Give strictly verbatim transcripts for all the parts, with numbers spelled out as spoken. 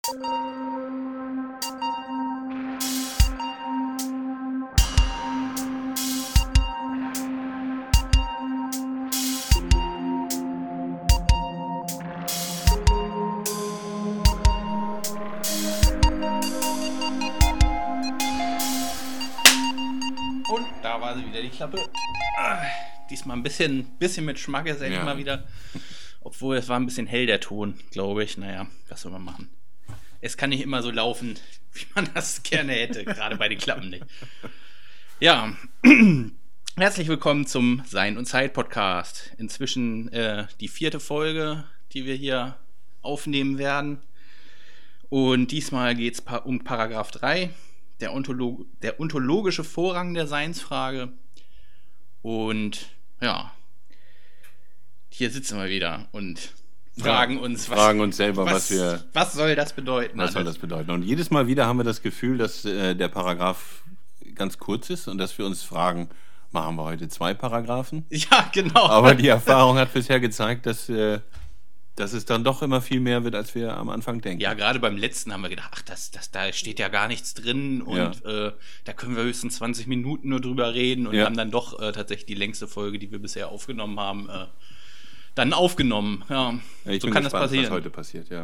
Und da war sie wieder, die Klappe. Ah, diesmal ein bisschen, bisschen mit Schmackes, endlich Ja. mal wieder. Obwohl, es war ein bisschen hell, der Ton, glaube ich. Naja, was soll man machen? Es kann nicht immer so laufen, wie man das gerne hätte, gerade bei den Klappen nicht. Ja, herzlich willkommen zum Sein und Zeit Podcast. Inzwischen äh, die vierte Folge, die wir hier aufnehmen werden. Und diesmal geht es pa- um Paragraph drei, der, Ontolo- der ontologische Vorrang der Seinsfrage. Und ja, hier sitzen wir wieder und fragen Ja, uns, was, fragen uns selber, was, was, wir, was soll das bedeuten? was soll das bedeuten. Und jedes Mal wieder haben wir das Gefühl, dass äh, der Paragraph ganz kurz ist und dass wir uns fragen, machen wir heute zwei Paragraphen? Ja, genau. Aber die Erfahrung hat bisher gezeigt, dass, äh, dass es dann doch immer viel mehr wird, als wir am Anfang denken. Ja, gerade beim letzten haben wir gedacht, ach, das, das, da steht ja gar nichts drin und Ja. äh, da können wir höchstens zwanzig Minuten nur drüber reden und Ja. haben dann doch äh, tatsächlich die längste Folge, die wir bisher aufgenommen haben, äh, dann aufgenommen. Ja, Ja, ich so bin kann gespannt, das passieren. was heute passiert, ja.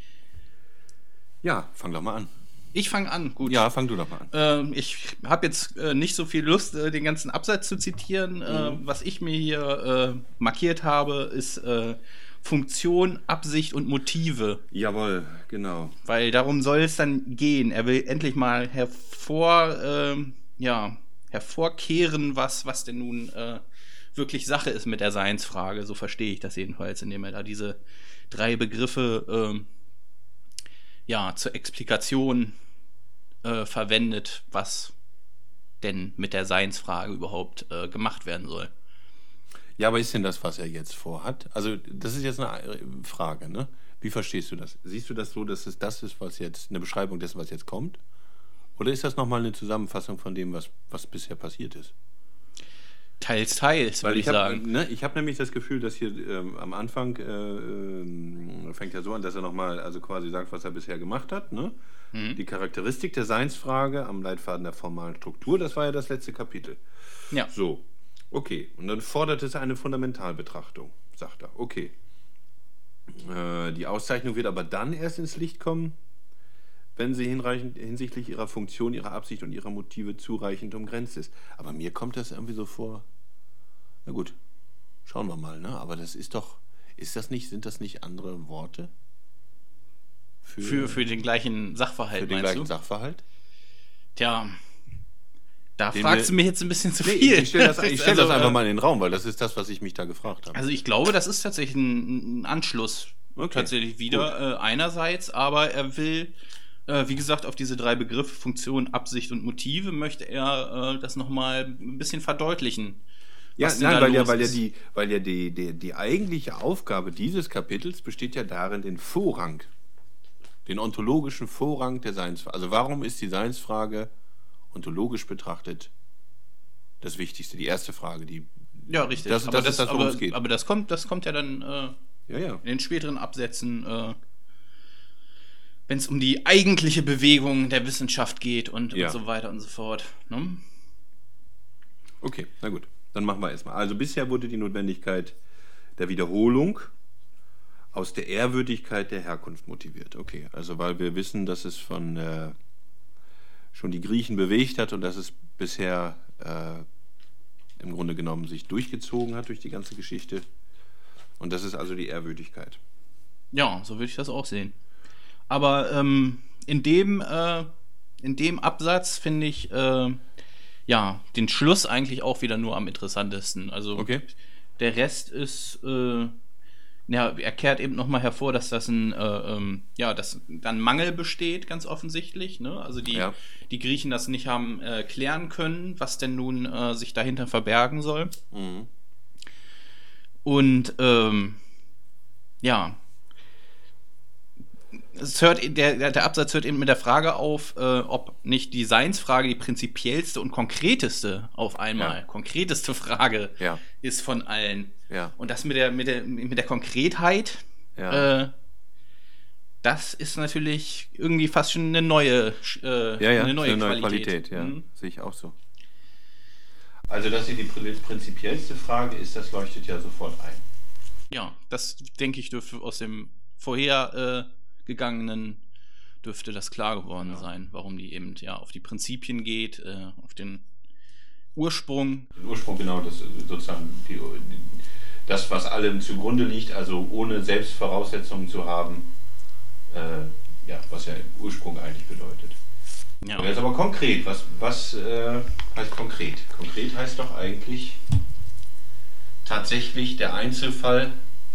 Ja, fang doch mal an. Ich fange an, gut. Ja, fang du doch mal an. Ähm, ich habe jetzt äh, nicht so viel Lust, äh, den ganzen Absatz zu zitieren. Mhm. Äh, was ich mir hier äh, markiert habe, ist äh, Funktion, Absicht und Motive. Jawohl, genau. Weil darum soll es dann gehen. Er will endlich mal hervor, ähm, ja, hervorkehren, was, was denn nun äh, wirklich Sache ist mit der Seinsfrage. So verstehe ich das jedenfalls, indem er da diese drei Begriffe ähm, ja, zur Explikation äh, verwendet, was denn mit der Seinsfrage überhaupt äh, gemacht werden soll. Ja, aber ist denn das, was er jetzt vorhat? Also, das ist jetzt eine Frage, ne? Wie verstehst du das? Siehst du das so, dass es das ist, was jetzt, eine Beschreibung dessen, was jetzt kommt? Oder ist das nochmal eine Zusammenfassung von dem, was, was bisher passiert ist? Teils, teils, würde ich, ich hab, sagen. Ne, ich habe nämlich das Gefühl, dass hier ähm, am Anfang äh, ähm, fängt ja so an, dass er nochmal also quasi sagt, was er bisher gemacht hat. Ne? Mhm. Die Charakteristik der Seinsfrage am Leitfaden der formalen Struktur, das war ja das letzte Kapitel. Ja. So, okay. Und dann fordert es eine Fundamentalbetrachtung, sagt er. Okay. Äh, die Auszeichnung wird aber dann erst ins Licht kommen, wenn sie hinreichend, hinsichtlich ihrer Funktion, ihrer Absicht und ihrer Motive zureichend umgrenzt ist. Aber mir kommt das irgendwie so vor, na gut, schauen wir mal, ne? Aber das ist doch, ist das nicht, sind das nicht andere Worte? Für, Für, für den gleichen Sachverhalt, für den meinst gleichen du? Sachverhalt? Tja, da Den fragst wir- du mich jetzt ein bisschen zu Nee, viel. ich stelle das, ich stell das Also, einfach äh, mal in den Raum, weil das ist das, was ich mich da gefragt habe. Also ich glaube, das ist tatsächlich ein, ein Anschluss Okay, tatsächlich wieder äh, einerseits, aber er will, äh, wie gesagt, auf diese drei Begriffe Funktion, Absicht und Motive möchte er äh, das nochmal ein bisschen verdeutlichen. Ja, was denn nein, da weil ja, los weil ja, ist. die, weil ja die, die, die eigentliche Aufgabe dieses Kapitels besteht ja darin, den Vorrang, den ontologischen Vorrang der Seinsfrage. Also warum ist die Seinsfrage ontologisch betrachtet das Wichtigste, die erste Frage, die Ja, richtig. Das- aber das ist das, worum aber, es geht. aber das kommt, das kommt ja dann äh, ja, ja. in den späteren Absätzen, äh, wenn es um die eigentliche Bewegung der Wissenschaft geht und, Ja. und so weiter und so fort. Ne? Okay, na gut, dann machen wir erstmal. Also bisher wurde die Notwendigkeit der Wiederholung aus der Ehrwürdigkeit der Herkunft motiviert. Okay, also weil wir wissen, dass es von äh, schon die Griechen bewegt hat und dass es bisher äh, im Grunde genommen sich durchgezogen hat durch die ganze Geschichte. Und das ist also die Ehrwürdigkeit. Ja, so würde ich das auch sehen. Aber ähm, in dem äh, in dem Absatz finde ich äh, ja den Schluss eigentlich auch wieder nur am interessantesten. Also Okay. der Rest ist äh, ja, er kehrt eben nochmal hervor, dass das ein äh, ähm, ja, dass dann Mangel besteht, ganz offensichtlich. Ne? Also die, Ja. die Griechen das nicht haben äh, klären können, was denn nun äh, sich dahinter verbergen soll. Mhm. Und ähm, ja, es hört, der, der Absatz hört eben mit der Frage auf, äh, ob nicht die Seinsfrage die prinzipiellste und konkreteste auf einmal, Ja. konkreteste Frage Ja. ist von allen. Ja. Und das mit der, mit der, mit der Konkretheit, Ja. äh, das ist natürlich irgendwie fast schon eine neue, äh, Ja, ja, eine neue eine neue Qualität. Qualität, ja. Mhm. Sehe ich auch so. Also, dass sie die prinzipiellste Frage ist, das leuchtet ja sofort ein. Ja, das denke ich dürfte aus dem vorhergegangenen äh, dürfte das klar geworden ja. sein, warum die eben ja auf die Prinzipien geht, äh, auf den Ursprung. Den Ursprung, genau, das sozusagen die, die, das, was allem zugrunde liegt, also ohne Selbstvoraussetzungen zu haben, äh, ja, was ja Ursprung eigentlich bedeutet. Ja. Jetzt aber konkret, was, was äh, heißt konkret? Konkret heißt doch eigentlich tatsächlich der Einzelfall,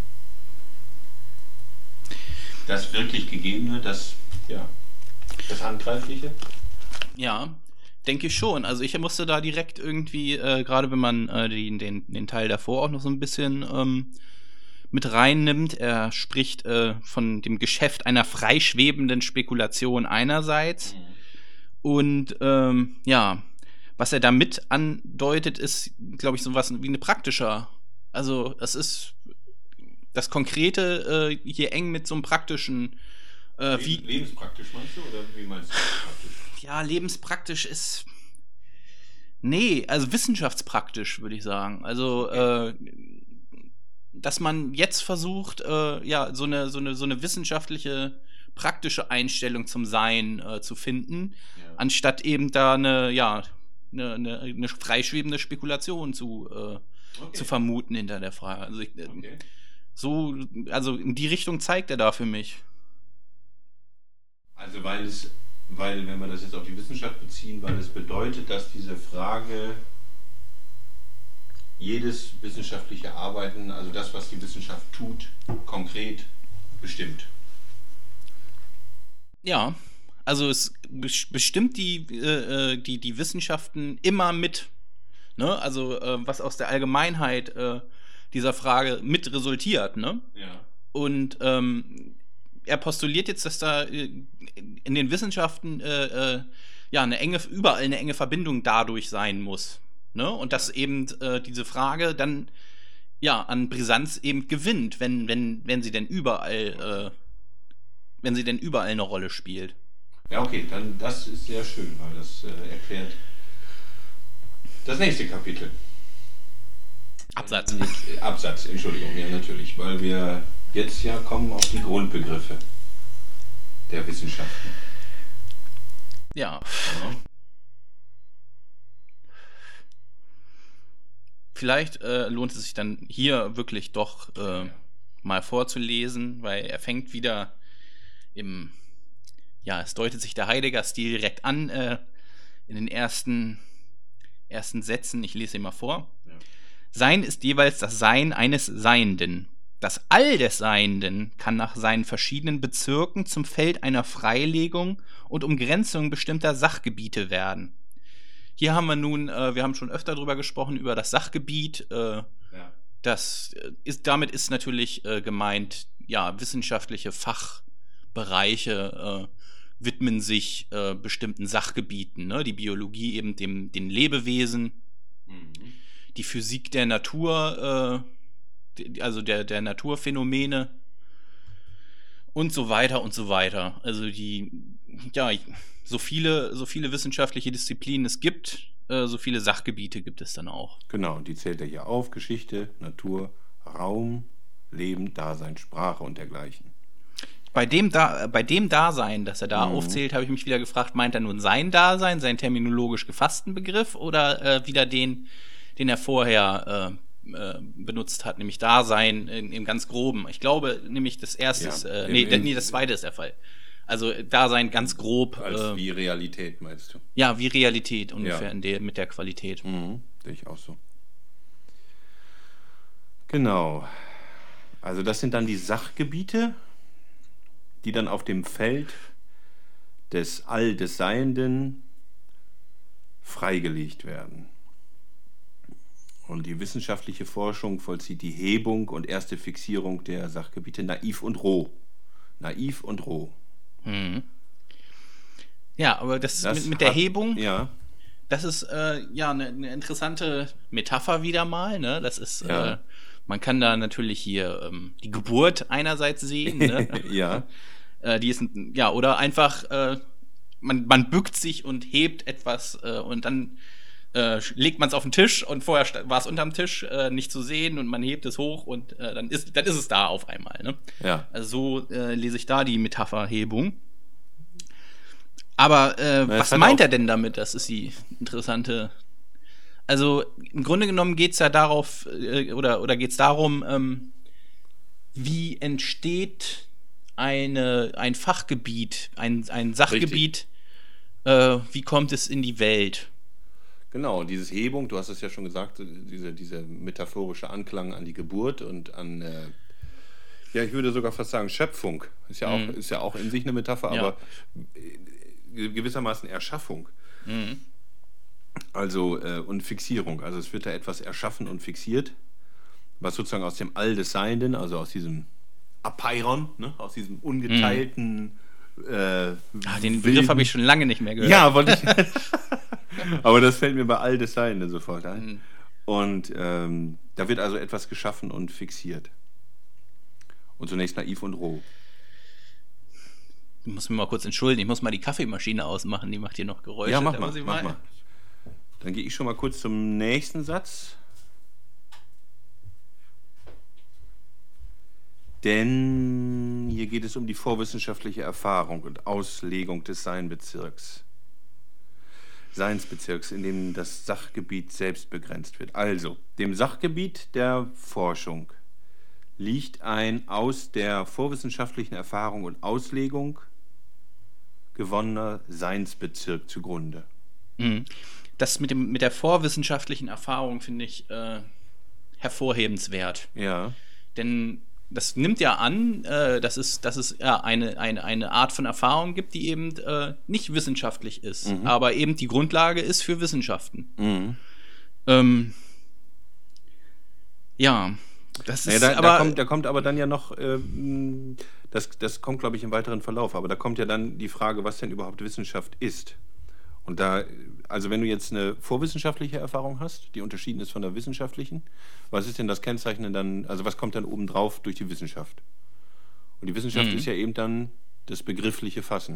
das wirklich Gegebene, das, ja, das Handgreifliche? Ja, denke ich schon. Also ich musste da direkt irgendwie, äh, gerade wenn man äh, die, den, den Teil davor auch noch so ein bisschen ähm, mit reinnimmt, er spricht äh, von dem Geschäft einer freischwebenden Spekulation einerseits. Mhm. Und ähm, ja, was er damit andeutet, ist, glaube ich, so was wie eine praktischer. Also es ist das Konkrete äh, hier eng mit so einem praktischen. Äh, Lebens, wie, lebenspraktisch meinst du oder wie meinst du praktisch? Ja, lebenspraktisch ist. Nee, also wissenschaftspraktisch würde ich sagen. Also äh, dass man jetzt versucht, äh, ja so eine so eine so eine wissenschaftliche praktische Einstellung zum Sein äh, zu finden, ja. Anstatt eben da eine, ja, eine, eine, eine freischwebende Spekulation zu, äh, okay. zu vermuten hinter der Frage. Also, ich, okay. so, also in die Richtung zeigt er da für mich. Also weil es, weil wenn wir das jetzt auf die Wissenschaft beziehen, weil es bedeutet, dass diese Frage jedes wissenschaftliche Arbeiten, also das, was die Wissenschaft tut, konkret bestimmt. Ja, also es bestimmt die, äh, die, die Wissenschaften immer mit. Ne? Also äh, was aus der Allgemeinheit äh, dieser Frage mit resultiert. Ne? Ja. Und ähm, er postuliert jetzt, dass da äh, in den Wissenschaften äh, äh, ja eine enge, überall eine enge Verbindung dadurch sein muss. Ne? Und dass eben äh, diese Frage dann ja an Brisanz eben gewinnt, wenn, wenn, wenn sie denn überall äh, wenn sie denn überall eine Rolle spielt. Ja, okay, dann das ist sehr schön, weil das äh, erklärt das nächste Kapitel. Absatz. Äh, Absatz, Entschuldigung, ja natürlich, weil wir jetzt ja kommen auf die Grundbegriffe der Wissenschaften. Ja. ja. Vielleicht äh, lohnt es sich dann hier wirklich doch äh, ja. mal vorzulesen, weil er fängt wieder im, ja, es deutet sich der Heidegger-Stil direkt an, äh, in den ersten, ersten Sätzen, ich lese ihn mal vor. Ja. Sein ist jeweils das Sein eines Seienden. Das All des Seienden kann nach seinen verschiedenen Bezirken zum Feld einer Freilegung und Umgrenzung bestimmter Sachgebiete werden. Hier haben wir nun, äh, wir haben schon öfter drüber gesprochen, über das Sachgebiet. Äh, ja. Das ist, damit ist natürlich äh, gemeint, ja, wissenschaftliche Fach Bereiche äh, widmen sich äh, bestimmten Sachgebieten, ne? Die Biologie eben dem, den Lebewesen, mhm. die Physik der Natur, äh, die, also der, der Naturphänomene und so weiter und so weiter. Also die, ja, so viele, so viele wissenschaftliche Disziplinen es gibt, äh, so viele Sachgebiete gibt es dann auch. Genau, und die zählt er hier auf: Geschichte, Natur, Raum, Leben, Dasein, Sprache und dergleichen. Bei dem, da, bei dem Dasein, das er da mhm. aufzählt, habe ich mich wieder gefragt, meint er nun sein Dasein, seinen terminologisch gefassten Begriff oder äh, wieder den, den er vorher äh, äh, benutzt hat, nämlich Dasein in, im ganz Groben. Ich glaube nämlich das erste ist, ja, äh, nee, im, nee, das zweite ist der Fall. Also Dasein ganz grob. Als äh, wie Realität meinst du? Ja, wie Realität ungefähr ja. in der, mit der Qualität. Mhm. Sehe ich auch so. Genau. Also das sind dann die Sachgebiete, die dann auf dem Feld des All des Seienden freigelegt werden. Und die wissenschaftliche Forschung vollzieht die Hebung und erste Fixierung der Sachgebiete naiv und roh. Naiv und roh. Mhm. Ja, aber das, das mit, mit der hat, Hebung, ja. das ist äh, ja eine, eine interessante Metapher wieder mal. Ne? Das ist, ja. äh, man kann da natürlich hier ähm, die Geburt einerseits sehen. Ne? ja. Äh, die ist, ja, oder einfach, äh, man, man bückt sich und hebt etwas äh, und dann äh, legt man es auf den Tisch und vorher war es unterm Tisch äh, nicht zu sehen und man hebt es hoch und äh, dann, ist, dann ist es da auf einmal. Ne? Ja. Also so äh, lese ich da die Metapherhebung. Aber äh, Na, was meint er denn damit? Das ist die interessante. Also im Grunde genommen geht es ja darauf, äh, oder, oder geht es darum, ähm, wie entsteht eine, ein Fachgebiet, ein, ein Sachgebiet, äh, wie kommt es in die Welt? Genau, dieses Hebung, du hast es ja schon gesagt, diese, dieser metaphorische Anklang an die Geburt und an, äh, ja, ich würde sogar fast sagen, Schöpfung. Ist ja, Mhm. auch, ist ja auch in sich eine Metapher, Ja. aber gewissermaßen Erschaffung. Mhm. Also, äh, und Fixierung. Also es wird da etwas erschaffen und fixiert, was sozusagen aus dem All des Seienden, also aus diesem Apeiron, ne, aus diesem ungeteilten äh, Ah, den wilden- Begriff habe ich schon lange nicht mehr gehört. Ja, wollte ich. Aber das fällt mir bei all des Seienden sofort ein. Mhm. Und ähm, da wird also etwas geschaffen und fixiert. Und zunächst naiv und roh. Ich muss mich mal kurz entschuldigen, ich muss mal die Kaffeemaschine ausmachen, die macht hier noch Geräusche. Ja, mach Da mal, muss ich mach mal. Dann gehe ich schon mal kurz zum nächsten Satz. Denn hier geht es um die vorwissenschaftliche Erfahrung und Auslegung des Seinbezirks. Seinsbezirks, in dem das Sachgebiet selbst begrenzt wird. Also, dem Sachgebiet der Forschung liegt ein aus der vorwissenschaftlichen Erfahrung und Auslegung gewonnener Seinsbezirk zugrunde. Mhm. Das mit, dem, mit der vorwissenschaftlichen Erfahrung finde ich äh, hervorhebenswert. Ja, Denn das nimmt ja an, äh, dass es, dass es ja, eine, eine, eine Art von Erfahrung gibt, die eben äh, nicht wissenschaftlich ist, Mhm. aber eben die Grundlage ist für Wissenschaften. mhm. Ähm, ja, das Naja, ist da, aber. da, kommt, da kommt aber dann ja noch, ähm, das, das kommt, glaube ich, im weiteren Verlauf, aber da kommt ja dann die Frage, was denn überhaupt Wissenschaft ist. Und da, also wenn du jetzt eine vorwissenschaftliche Erfahrung hast, die unterschieden ist von der wissenschaftlichen, was ist denn das Kennzeichnen dann, also was kommt dann obendrauf durch die Wissenschaft? Und die Wissenschaft Mhm. ist ja eben dann das begriffliche Fassen.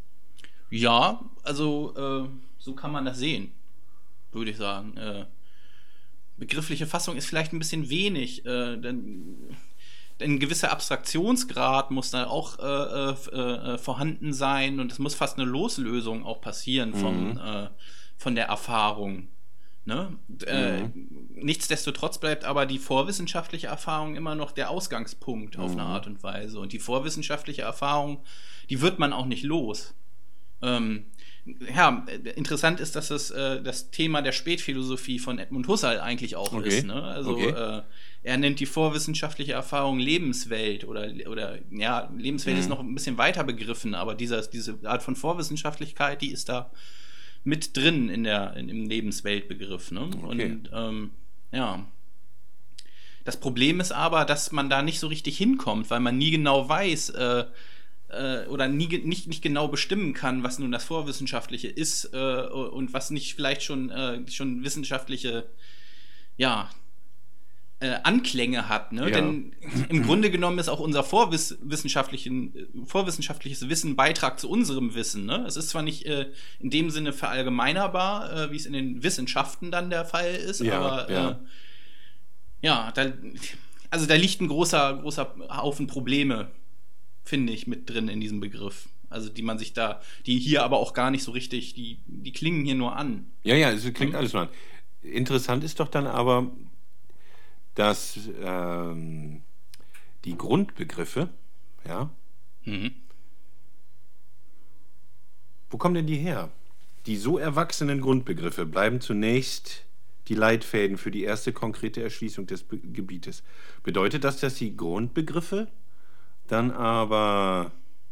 Ja, also äh, so kann man das sehen, würde ich sagen. Äh, begriffliche Fassung ist vielleicht ein bisschen wenig, äh, denn, denn ein gewisser Abstraktionsgrad muss da auch äh, äh, äh, vorhanden sein und es muss fast eine Loslösung auch passieren von, Mhm. äh, von der Erfahrung. Ne? Äh, nichtsdestotrotz bleibt aber die vorwissenschaftliche Erfahrung immer noch der Ausgangspunkt auf eine Art und Weise. Und die vorwissenschaftliche Erfahrung, die wird man auch nicht los. Ähm, ja, interessant ist, dass es äh, das Thema der Spätphilosophie von Edmund Husserl eigentlich auch Okay. ist. Ne? Also Okay. äh, er nennt die vorwissenschaftliche Erfahrung Lebenswelt oder, oder ja, Lebenswelt Mhm. ist noch ein bisschen weiter begriffen, aber dieser, diese Art von Vorwissenschaftlichkeit, die ist da mit drin in der, in, im Lebensweltbegriff. Ne? Okay. Und ähm, ja. Das Problem ist aber, dass man da nicht so richtig hinkommt, weil man nie genau weiß, äh, äh, oder nie, ge- nicht, nicht genau bestimmen kann, was nun das Vorwissenschaftliche ist äh, und was nicht vielleicht schon, äh, schon wissenschaftliche, ja, äh, Anklänge hat. Ne? Ja. Denn im Grunde genommen ist auch unser vorwissenschaftlichen, vorwissenschaftliches Wissen Beitrag zu unserem Wissen. Ne? Es ist zwar nicht äh, in dem Sinne verallgemeinerbar, äh, wie es in den Wissenschaften dann der Fall ist, Ja, aber ja. Äh, ja, da, also da liegt ein großer, großer Haufen Probleme, finde ich, mit drin in diesem Begriff. Also die man sich da, die hier aber auch gar nicht so richtig, die, die klingen hier nur an. Ja, ja, es klingt Mhm. alles nur an. Interessant ist doch dann aber, dass ähm, die Grundbegriffe, ja, Mhm. wo kommen denn die her? Die so erwachsenen Grundbegriffe bleiben zunächst die Leitfäden für die erste konkrete Erschließung des Be- Gebietes. Bedeutet das, dass die Grundbegriffe dann aber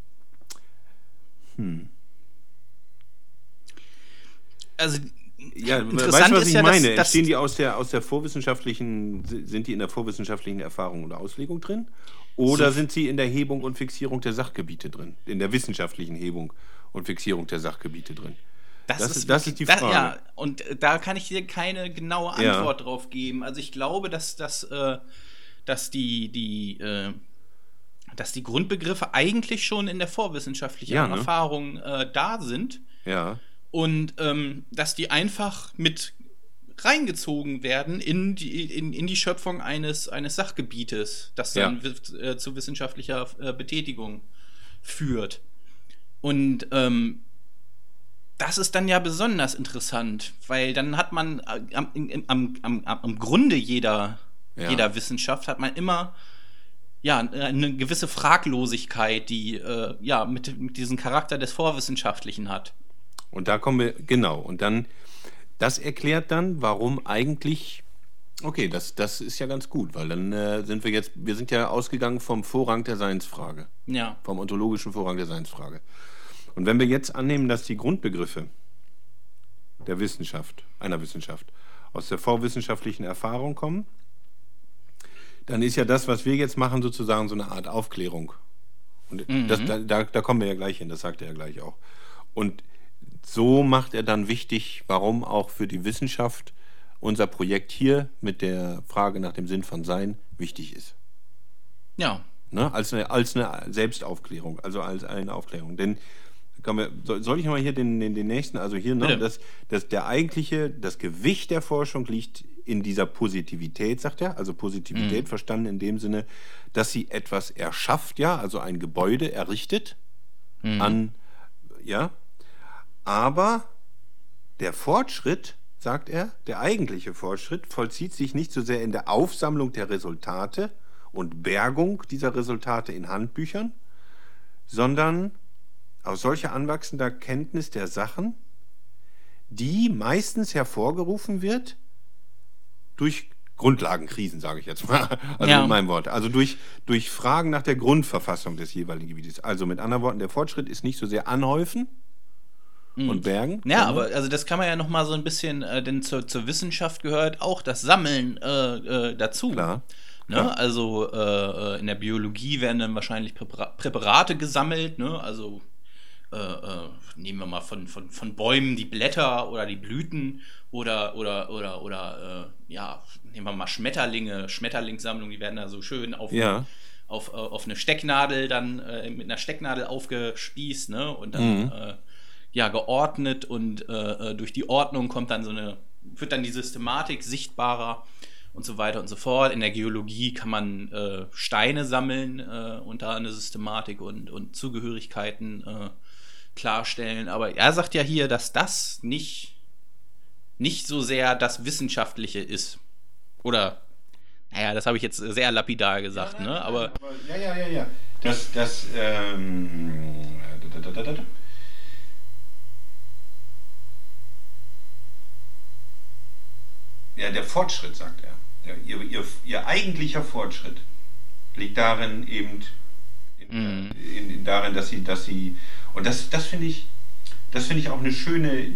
Also ja, interessant weißt du, was ist ich ja, meine? dass, dass Entstehen die aus der, aus der vorwissenschaftlichen, sind die in der vorwissenschaftlichen Erfahrung oder Auslegung drin? Oder So- sind sie in der Hebung und Fixierung der Sachgebiete drin? In der wissenschaftlichen Hebung und Fixierung der Sachgebiete drin? Das, Das ist, ist- das ist die da- Frage. ja, und äh, da kann ich dir keine genaue Ja. Antwort drauf geben. Also ich glaube, dass, dass, äh, dass die, die, äh, dass die Grundbegriffe eigentlich schon in der vorwissenschaftlichen Ja, ne? Erfahrung äh, da sind Ja, und ähm, dass die einfach mit reingezogen werden in die, in, in die Schöpfung eines, eines Sachgebietes, das dann Ja. wi- äh, zu wissenschaftlicher äh, Betätigung führt. Und ähm, das ist dann ja besonders interessant, weil dann hat man äh, am, im- am, am, am Grunde jeder, Ja. jeder Wissenschaft hat man immer ja, eine gewisse Fraglosigkeit, die äh, ja mit, mit diesem Charakter des Vorwissenschaftlichen hat. Und da kommen wir, genau, und dann, das erklärt dann, warum eigentlich, okay, das, das ist ja ganz gut, weil dann äh, sind wir jetzt, wir sind ja ausgegangen vom Vorrang der Seinsfrage, Ja. vom ontologischen Vorrang der Seinsfrage. Und wenn wir jetzt annehmen, dass die Grundbegriffe der Wissenschaft, einer Wissenschaft, aus der vorwissenschaftlichen Erfahrung kommen, dann ist ja das, was wir jetzt machen, sozusagen so eine Art Aufklärung. Und das, da, da, da kommen wir ja gleich hin, das sagt er ja gleich auch. Und so macht er dann wichtig, warum auch für die Wissenschaft unser Projekt hier mit der Frage nach dem Sinn von Sein wichtig ist. Ja. Ne? Als, eine, als eine Selbstaufklärung, also als eine Aufklärung. Denn kann wir, soll, soll ich nochmal hier den, den, den nächsten, also hier, ne, Bitte. das, das, der eigentliche, das Gewicht der Forschung liegt in dieser Positivität, sagt er, also Positivität verstanden in dem Sinne, dass sie etwas erschafft, ja, also ein Gebäude errichtet, an, ja, aber der Fortschritt, sagt er, der eigentliche Fortschritt vollzieht sich nicht so sehr in der Aufsammlung der Resultate und Bergung dieser Resultate in Handbüchern, sondern aus solcher anwachsender Kenntnis der Sachen, die meistens hervorgerufen wird durch Grundlagenkrisen, sage ich jetzt mal, also Ja. mit meinem Wort, also durch, durch Fragen nach der Grundverfassung des jeweiligen Gebietes. Also mit anderen Worten, der Fortschritt ist nicht so sehr anhäufen und bergen. Ja, sondern- aber also das kann man ja noch mal so ein bisschen, äh, denn zur, zur Wissenschaft gehört auch das Sammeln äh, äh, dazu. Klar. Ne? Klar. Also äh, äh, in der Biologie werden dann wahrscheinlich Präpara- Präparate gesammelt, ne? Also äh, äh, nehmen wir mal von, von, von Bäumen die Blätter oder die Blüten oder oder oder oder äh, ja, nehmen wir mal Schmetterlinge, Schmetterlingssammlung, die werden da so schön auf Ja. auf, äh, auf eine Stecknadel dann äh, mit einer Stecknadel aufgespießt, ne? Und dann äh, ja geordnet und äh, äh, durch die Ordnung kommt dann so eine, wird dann die Systematik sichtbarer und so weiter und so fort. In der Geologie kann man äh, Steine sammeln äh, und da eine Systematik und, und Zugehörigkeiten äh, klarstellen. Aber er sagt ja hier, dass das nicht, nicht so sehr das Wissenschaftliche ist. Oder, naja, das habe ich jetzt sehr lapidar gesagt, ne? Aber Ja, ja, ja, ja. Das, das, ähm, da, da, da, da, da. Ja, der Fortschritt, sagt er. Der, ihr, ihr, ihr eigentlicher Fortschritt liegt darin eben, in, in, in, darin, dass sie, dass sie, und das, das finde ich, das finde ich auch eine schöne,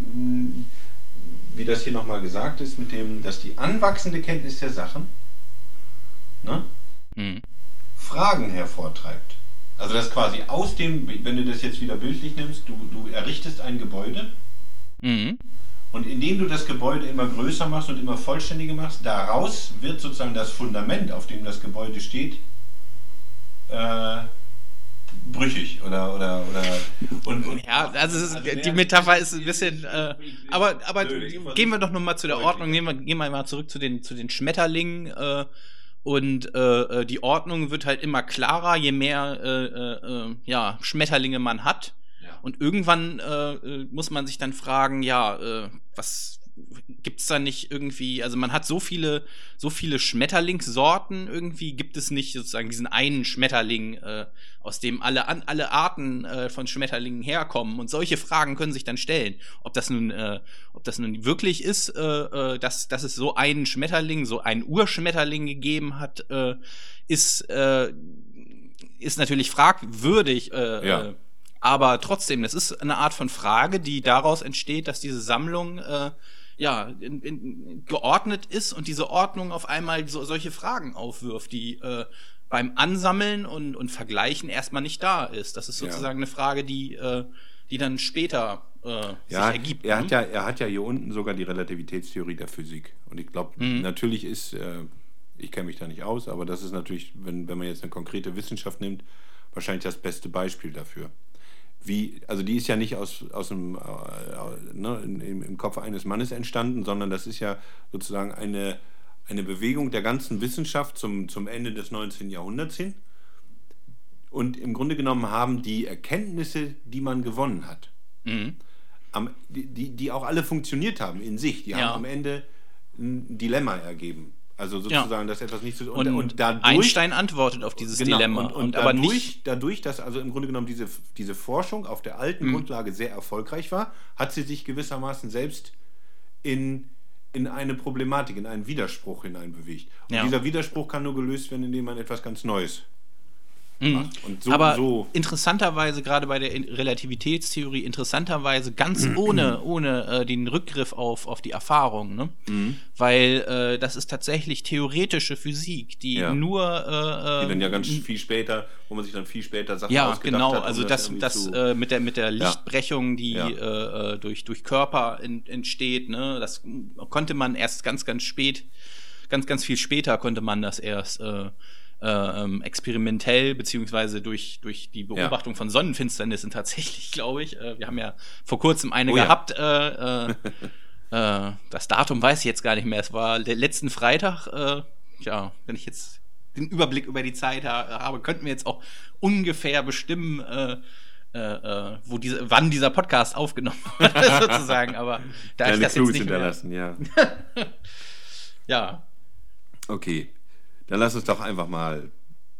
wie das hier nochmal gesagt ist, mit dem, dass die anwachsende Kenntnis der Sachen, ne, Mhm. Fragen hervortreibt. Also das quasi aus dem, wenn du das jetzt wieder bildlich nimmst, du, du errichtest ein Gebäude Mhm. und indem du das Gebäude immer größer machst und immer vollständiger machst, daraus wird sozusagen das Fundament, auf dem das Gebäude steht, äh, brüchig oder oder oder und, und Ja, also, es ist, Also die wer- Metapher ist ein bisschen, äh, aber, aber Blöd, ich versuch- gehen wir doch nochmal zu der deutlicher. Ordnung, gehen wir, gehen wir mal zurück zu den, zu den Schmetterlingen äh, und äh, die Ordnung wird halt immer klarer, je mehr äh, äh, ja, Schmetterlinge man hat. Ja. Und irgendwann äh, äh, muss man sich dann fragen, ja, äh, was gibt's da nicht irgendwie, also man hat so viele, so viele Schmetterlingssorten, irgendwie gibt es nicht sozusagen diesen einen Schmetterling, äh, aus dem alle, an, alle Arten äh, von Schmetterlingen herkommen. Und solche Fragen können sich dann stellen. Ob das nun, äh, ob das nun wirklich ist, äh, äh, dass, dass es so einen Schmetterling, so einen Urschmetterling gegeben hat, äh, ist, äh, ist natürlich fragwürdig. Äh, Ja. äh, aber trotzdem, das ist eine Art von Frage, die daraus entsteht, dass diese Sammlung äh, ja in, in, geordnet ist und diese Ordnung auf einmal so, solche Fragen aufwirft, die äh, beim Ansammeln und, und Vergleichen erstmal nicht da ist. Das ist Ja. sozusagen eine Frage, die, äh, die dann später äh, Ja, sich ergibt. er ne? hat ja, er hat ja hier unten sogar die Relativitätstheorie der Physik. Und ich glaube, Mhm. natürlich ist, äh, Ich kenne mich da nicht aus, aber das ist natürlich, wenn, wenn man jetzt eine konkrete Wissenschaft nimmt, wahrscheinlich das beste Beispiel dafür. Wie, also die ist ja nicht aus, aus dem, äh, ne, im, im Kopf eines Mannes entstanden, sondern das ist ja sozusagen eine, eine Bewegung der ganzen Wissenschaft zum, zum Ende des neunzehnten Jahrhunderts hin. Und im Grunde genommen haben die Erkenntnisse, die man gewonnen hat, Mhm. am, die, die auch alle funktioniert haben in sich, die Ja. haben am Ende ein Dilemma ergeben. Also sozusagen, dass etwas nicht so... Und, und Einstein antwortet auf dieses Genau, Dilemma. und, und, und aber dadurch, nicht. dadurch, dass also im Grunde genommen diese, diese Forschung auf der alten Mhm. Grundlage sehr erfolgreich war, hat sie sich gewissermaßen selbst in, in eine Problematik, in einen Widerspruch hineinbewegt. Und Ja. dieser Widerspruch kann nur gelöst werden, indem man etwas ganz Neues Mhm. macht. Und so, aber so interessanterweise, gerade bei der In- Relativitätstheorie, interessanterweise ganz ohne, ohne äh, den Rückgriff auf, auf die Erfahrung. Ne? Mhm. Weil äh, das ist tatsächlich theoretische Physik, die Ja. nur. Äh, die dann ja ganz äh, viel später, wo man sich dann viel später Sachen Ja, ausgedacht genau. hat. um Also das, irgendwie das zu- äh, mit der mit der Lichtbrechung, die Ja. äh, äh, durch durch Körper in, entsteht, ne, das konnte man erst ganz ganz spät, ganz ganz viel später konnte man das erst äh, äh, ähm, experimentell beziehungsweise durch durch die Beobachtung von Sonnenfinsternissen tatsächlich, glaube ich. Äh, wir haben ja vor kurzem eine Oh ja. gehabt. Äh, äh, äh, das Datum weiß ich jetzt gar nicht mehr. Es war der letzten Freitag. Äh, ja, wenn ich jetzt den Überblick über die Zeit ha- habe, könnten wir jetzt auch ungefähr bestimmen, äh, äh, äh, wo diese, wann dieser Podcast aufgenommen wurde, sozusagen. Aber da ich Kleine das jetzt Clues nicht mehr. hinterlassen, ja. Ja, Okay, dann lass uns doch einfach mal.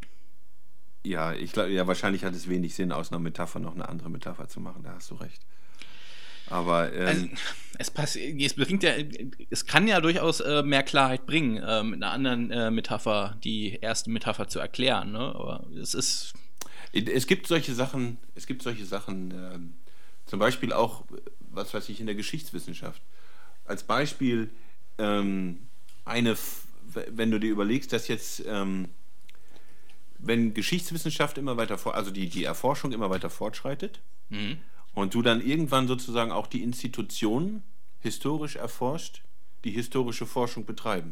Ja, ich glaube, ja, wahrscheinlich hat es wenig Sinn, aus einer Metapher noch eine andere Metapher zu machen. Da hast du recht. Aber ähm, also, es, passt, es bringt ja, es kann ja durchaus äh, mehr Klarheit bringen, äh, mit einer anderen äh, Metapher die erste Metapher zu erklären. Ne? Aber es ist. es gibt solche Sachen. Es gibt solche Sachen. Ähm, zum Beispiel auch, was weiß ich, in der Geschichtswissenschaft. Als Beispiel ähm, eine, F- wenn du dir überlegst, dass jetzt ähm, wenn Geschichtswissenschaft immer weiter vor, also die, die Erforschung immer weiter fortschreitet Mhm. und du dann irgendwann sozusagen auch die Institutionen historisch erforscht, die historische Forschung betreiben.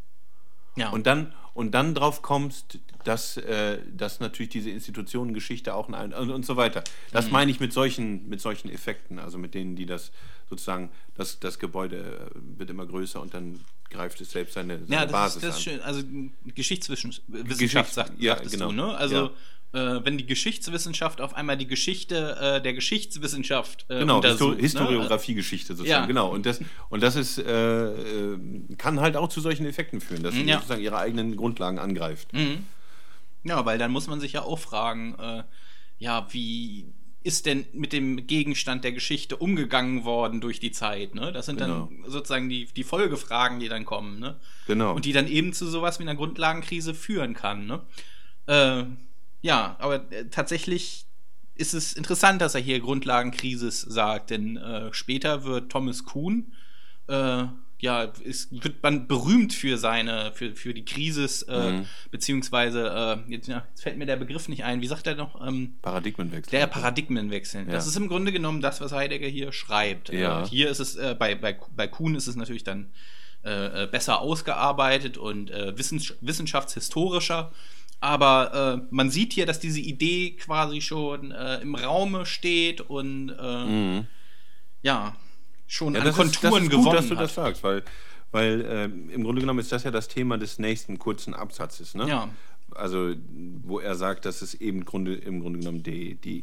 Ja. Und dann, und dann drauf kommst, dass, äh, dass natürlich diese Institutionengeschichte auch ein und, und so weiter. Das Mhm. meine ich mit solchen, mit solchen Effekten, also mit denen, die das sozusagen, das, das Gebäude wird immer größer und dann greift es selbst seine, seine Ja, das Basis ist, das ist an. schön. Also Geschichtswissenschaft, Geschichts- sagt, ja, sagtest genau. du, ne? Also äh, wenn die Geschichtswissenschaft auf einmal die Geschichte äh, der Geschichtswissenschaft äh, Genau, Histo untersucht, Historiografiegeschichte sozusagen, Ja. genau. Und das, und das ist, äh, äh, kann halt auch zu solchen Effekten führen, dass sie Ja. sozusagen ihre eigenen Grundlagen angreift. Ne? Mhm. Ja, weil dann muss man sich ja auch fragen, äh, ja, wie ist denn mit dem Gegenstand der Geschichte umgegangen worden durch die Zeit, ne? Das sind Genau. dann sozusagen die, die Folgefragen, die dann kommen, ne? Genau. Und die dann eben zu sowas wie einer Grundlagenkrise führen kann, ne? Äh, ja, aber äh, tatsächlich ist es interessant, dass er hier Grundlagenkrise sagt, denn äh, später wird Thomas Kuhn, äh, ja, ist, wird man berühmt für seine, für, für die Krisis, äh, Mhm. beziehungsweise, äh, jetzt, ja, jetzt fällt mir der Begriff nicht ein, wie sagt er noch? Ähm, Paradigmenwechsel. der Paradigmenwechsel. Ja. Das ist im Grunde genommen das, was Heidegger hier schreibt. Ja. Äh, hier ist es, äh, bei, bei, bei Kuhn ist es natürlich dann äh, äh, besser ausgearbeitet und äh, wissens wissenschaftshistorischer. Aber äh, man sieht hier, dass diese Idee quasi schon äh, im Raume steht und äh, Mhm. ja, schon Ja, an das ist, Konturen das ist gut, gewonnen dass du hat. das sagst, weil, weil ähm, im Grunde genommen ist das ja das Thema des nächsten kurzen Absatzes. Ne? Ja. Also, wo er sagt, dass es eben im Grunde, im Grunde genommen die, die,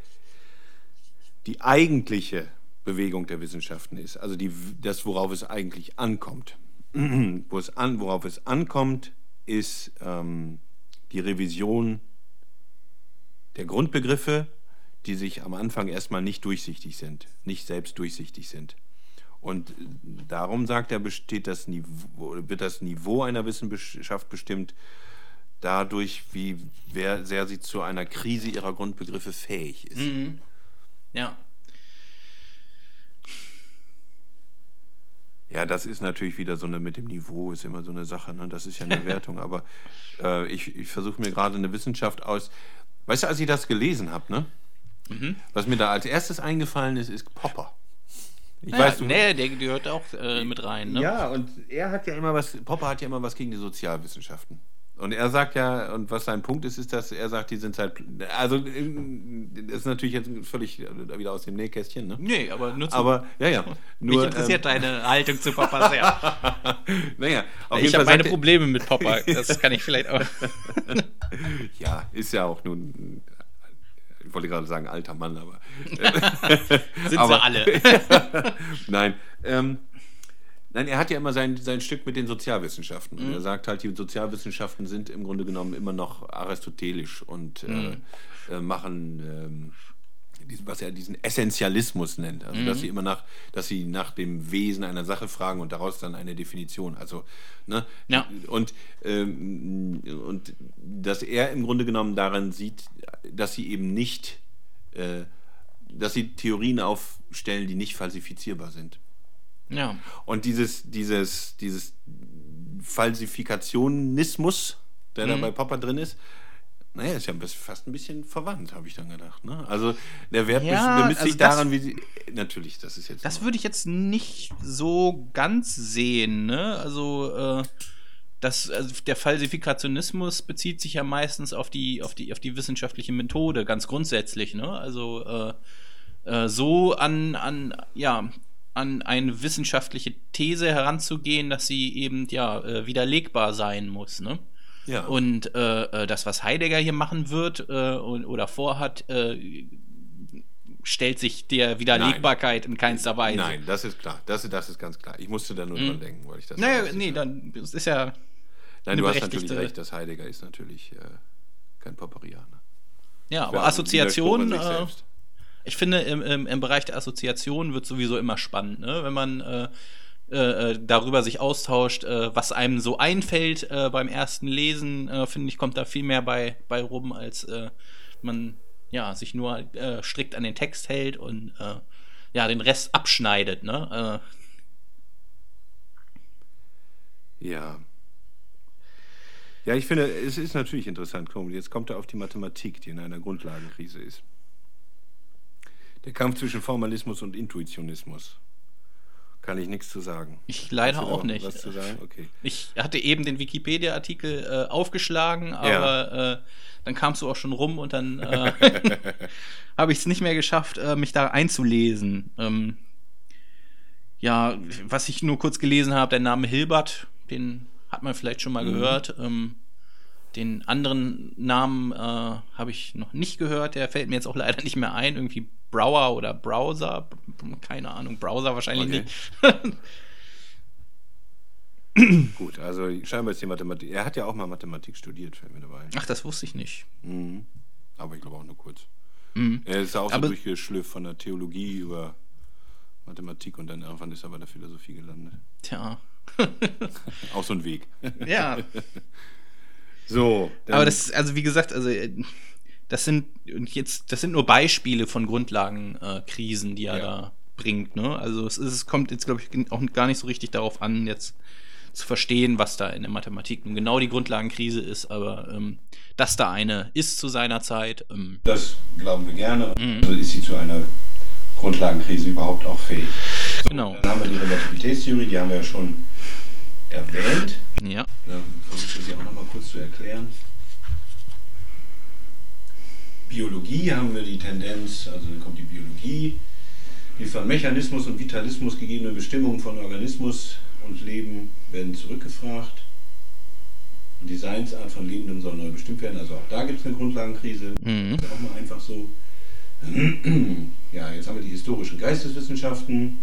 die eigentliche Bewegung der Wissenschaften ist. Also die, das, worauf es eigentlich ankommt. Wo es an, worauf es ankommt, ist ähm, die Revision der Grundbegriffe, die sich am Anfang erstmal nicht durchsichtig sind, nicht selbst durchsichtig sind. Und darum, sagt er, besteht das Niveau, wird das Niveau einer Wissenschaft bestimmt dadurch, wie wer, sehr sie zu einer Krise ihrer Grundbegriffe fähig ist. Mhm. Ja. Ja, das ist natürlich wieder so eine, mit dem Niveau ist immer so eine Sache, ne? Das ist ja eine Wertung, aber äh, ich, ich versuche mir gerade eine Wissenschaft aus. Weißt du, als ich das gelesen habe, ne? Mhm. Was mir da als erstes eingefallen ist, ist Popper. Ich naja, weiß, du, nee, der gehört auch äh, mit rein. Ne? Ja, und er hat ja immer was, Popper hat ja immer was gegen die Sozialwissenschaften. Und er sagt ja, und was sein Punkt ist, ist, dass er sagt, die sind seit, also das ist natürlich jetzt völlig wieder aus dem Nähkästchen, ne? Nee, aber nur zu. Aber, ja, ja. Nur, mich interessiert ähm, deine Haltung zu Popper sehr. Naja, auf ich habe meine Probleme mit Popper, das kann ich vielleicht auch. Ja, ist ja auch nun, ich wollte gerade sagen, alter Mann, aber. Sind aber, sie alle. Nein, ähm, Nein, er hat ja immer sein, sein Stück mit den Sozialwissenschaften. Und mhm. er sagt halt, die Sozialwissenschaften sind im Grunde genommen immer noch aristotelisch und mhm. äh, äh, machen, ähm, diesen, was er diesen Essentialismus nennt. Also, mhm. dass sie immer nach, dass sie nach dem Wesen einer Sache fragen und daraus dann eine Definition. Also, ne? Ja. Und, ähm, und dass er im Grunde genommen daran sieht, dass sie eben nicht, äh, dass sie Theorien aufstellen, die nicht falsifizierbar sind. Ja. Und dieses, dieses, dieses Falsifikationismus, der mhm. da bei Popper drin ist, naja, ist ja fast ein bisschen verwandt, habe ich dann gedacht. Ne? Also der Wert ja, bemisst also sich daran, wie sie. Natürlich, das ist jetzt. Das würde ich jetzt nicht so ganz sehen, ne? Also, äh, das, also der Falsifikationismus bezieht sich ja meistens auf die, auf die, auf die wissenschaftliche Methode, ganz grundsätzlich, ne? Also äh, äh, so an, an, ja. an eine wissenschaftliche These heranzugehen, dass sie eben ja äh, widerlegbar sein muss, ne? Ja. Und äh, das, was Heidegger hier machen wird äh, oder vorhat, äh, stellt sich der Widerlegbarkeit Nein. in keinster Weise. Nein, das ist klar. Das, das ist ganz klar. Ich musste da nur mhm. dran denken, weil ich das. Naja, nee, dann das ist ja. Nein, du hast natürlich recht, dass Heidegger ist natürlich äh, kein Popperianer. Ja, aber Assoziation. Äh, Ich finde, im, im, im Bereich der Assoziation wird sowieso immer spannend, ne? Wenn man äh, äh, darüber sich austauscht, äh, was einem so einfällt äh, beim ersten Lesen, äh, finde ich, kommt da viel mehr bei, bei rum, als äh, man ja, sich nur äh, strikt an den Text hält und äh, ja, den Rest abschneidet, ne? Äh. Ja. Ja, ich finde, es ist natürlich interessant. Komm, jetzt kommt er auf die Mathematik, die in einer Grundlagenkrise ist. Der Kampf zwischen Formalismus und Intuitionismus. Kann ich nichts zu sagen. Ich leider Hast du da auch nicht. Was zu sagen? Okay. Ich hatte eben den Wikipedia-Artikel äh, aufgeschlagen, aber ja. äh, dann kamst du auch schon rum und dann äh, habe ich es nicht mehr geschafft, äh, mich da einzulesen. Ähm, ja, was ich nur kurz gelesen habe, der Name Hilbert, den hat man vielleicht schon mal mhm. gehört. Ähm, Den anderen Namen äh, habe ich noch nicht gehört, der fällt mir jetzt auch leider nicht mehr ein. Irgendwie Brouwer oder Browser, keine Ahnung, Browser wahrscheinlich okay. nicht. Gut, also scheinbar ist die Mathematik. Er hat ja auch mal Mathematik studiert, fällt mir dabei ein. Ach, das wusste ich nicht. Mhm. Aber ich glaube auch nur kurz. Mhm. Er ist auch so aber durchgeschlüpft von der Theologie über Mathematik und dann irgendwann ist er bei der Philosophie gelandet. Tja. Auch so ein Weg. Ja. So, aber das, also wie gesagt, also das sind jetzt, das sind nur Beispiele von Grundlagenkrisen, äh, die er ja. da bringt, ne? Also es, ist, es kommt jetzt, glaube ich, auch gar nicht so richtig darauf an, jetzt zu verstehen, was da in der Mathematik nun genau die Grundlagenkrise ist, aber ähm, dass da eine ist zu seiner Zeit. Ähm, das glauben wir gerne. Mhm. Also ist sie zu einer Grundlagenkrise überhaupt auch fähig. So, genau. Dann haben wir die Relativitätstheorie, die haben wir ja schon erwähnt. Ja. Dann versuche ich sie auch noch mal kurz zu erklären. Biologie haben wir die Tendenz, also dann kommt die Biologie, die von Mechanismus und Vitalismus gegebene Bestimmungen von Organismus und Leben werden zurückgefragt. Und die Seinsart von Lebendem soll neu bestimmt werden. Also auch da gibt es eine Grundlagenkrise. Mhm. Das ist auch mal einfach so. Ja, jetzt haben wir die historischen Geisteswissenschaften.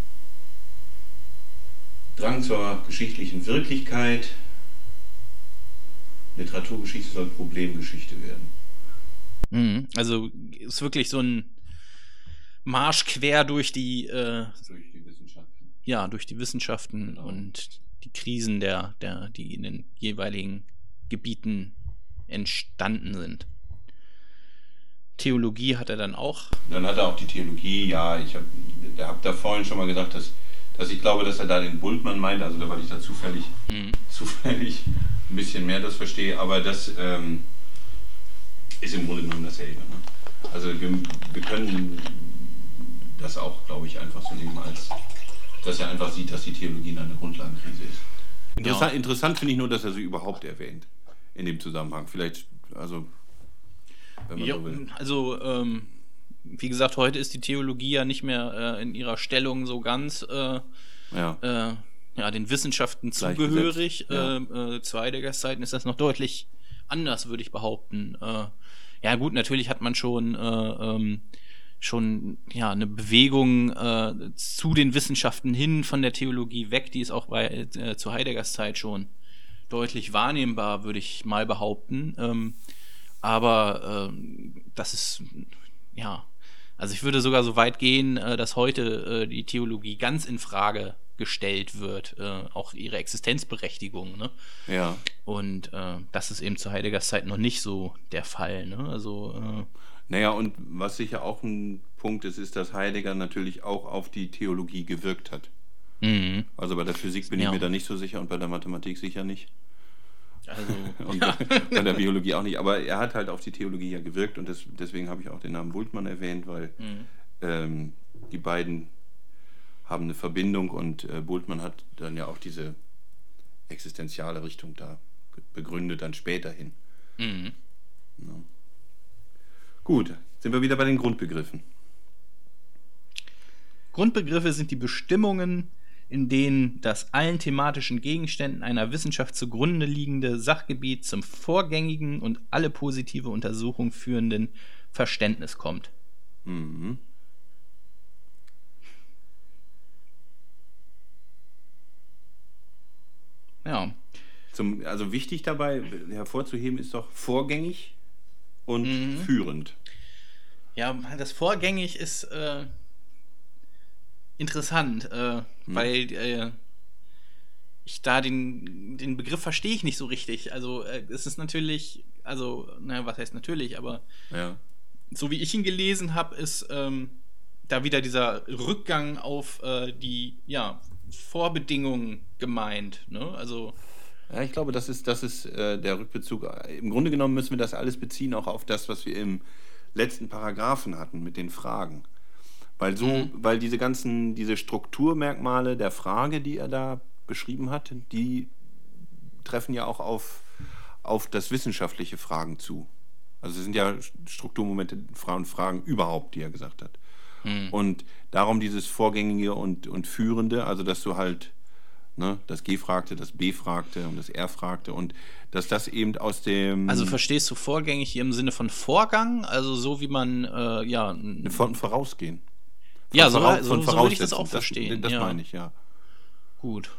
Drang zur geschichtlichen Wirklichkeit. Literaturgeschichte soll Problemgeschichte werden. Mhm. Also ist wirklich so ein Marsch quer durch die, äh, durch die Wissenschaften. Ja, durch die Wissenschaften genau. Und die Krisen, der, der, die in den jeweiligen Gebieten entstanden sind. Theologie hat er dann auch. Dann hat er auch die Theologie, ja, ich habe hab da vorhin schon mal gesagt, dass, dass ich glaube, dass er da den Bultmann meint, also da weil ich da zufällig, mhm. zufällig ein bisschen mehr das verstehe, aber das ähm, ist im Grunde genommen dasselbe. Ne? Also wir, wir können das auch, glaube ich, einfach so nehmen, als dass er einfach sieht, dass die Theologie eine Grundlagenkrise ist. Interessant, ja. interessant finde ich nur, dass er sie überhaupt erwähnt in dem Zusammenhang. Vielleicht, also, wenn man jo, so will. Also, ähm, wie gesagt, heute ist die Theologie ja nicht mehr äh, in ihrer Stellung so ganz äh, ja. Äh, ja, den Wissenschaften zugehörig. Ja. Äh, äh, zu Heideggers Zeiten ist das noch deutlich anders, würde ich behaupten. Äh, ja gut, natürlich hat man schon äh, ähm, schon ja eine Bewegung äh, zu den Wissenschaften hin von der Theologie weg, die ist auch bei äh, zu Heideggers Zeit schon deutlich wahrnehmbar, würde ich mal behaupten. Ähm, aber äh, das ist ja, also ich würde sogar so weit gehen, äh, dass heute äh, die Theologie ganz in Frage gestellt wird, äh, auch ihre Existenzberechtigung, ne? Ja. Und äh, das ist eben zu Heideggers Zeit noch nicht so der Fall, ne? Also äh, naja, und was sicher auch ein Punkt ist, ist, dass Heidegger natürlich auch auf die Theologie gewirkt hat. Mhm. Also bei der Physik bin ja. ich mir da nicht so sicher und bei der Mathematik sicher nicht. Also, und ja. bei der Biologie auch nicht. Aber er hat halt auf die Theologie ja gewirkt und das, deswegen habe ich auch den Namen Bultmann erwähnt, weil mhm. ähm, die beiden haben eine Verbindung und äh, Bultmann hat dann ja auch diese existenziale Richtung da begründet, dann später hin. Mhm. Ja. Gut, sind wir wieder bei den Grundbegriffen. Grundbegriffe sind die Bestimmungen, in denen das allen thematischen Gegenständen einer Wissenschaft zugrunde liegende Sachgebiet zum vorgängigen und alle positive Untersuchung führenden Verständnis kommt. Mhm. Ja. Zum, also wichtig dabei hervorzuheben ist doch vorgängig und mhm. führend. Ja, das vorgängig ist äh, interessant, äh, hm. weil äh, ich da den, den Begriff verstehe ich nicht so richtig. Also äh, es ist natürlich, also, naja, was heißt natürlich, aber ja. so wie ich ihn gelesen habe, ist ähm, da wieder dieser Rückgang auf äh, die ja, Vorbedingungen gemeint, ne? Also ja, ich glaube, das ist, das ist äh, der Rückbezug. Im Grunde genommen müssen wir das alles beziehen, auch auf das, was wir im letzten Paragraphen hatten mit den Fragen. Weil so, mhm. weil diese ganzen, diese Strukturmerkmale der Frage, die er da beschrieben hat, die treffen ja auch auf, auf das wissenschaftliche Fragen zu. Also es sind ja Strukturmomente, Fragen, Fragen überhaupt, die er gesagt hat. Mhm. Und darum dieses Vorgängige und, und Führende, also dass du halt ne, das G fragte, das B fragte und das R fragte und dass das eben aus dem... Also verstehst du vorgängig hier im Sinne von Vorgang, also so wie man, äh, ja... Von Vorausgehen. Von ja, so, Voraus- so, von so würde ich das auch verstehen. Das, das ja. meine ich, ja. Gut.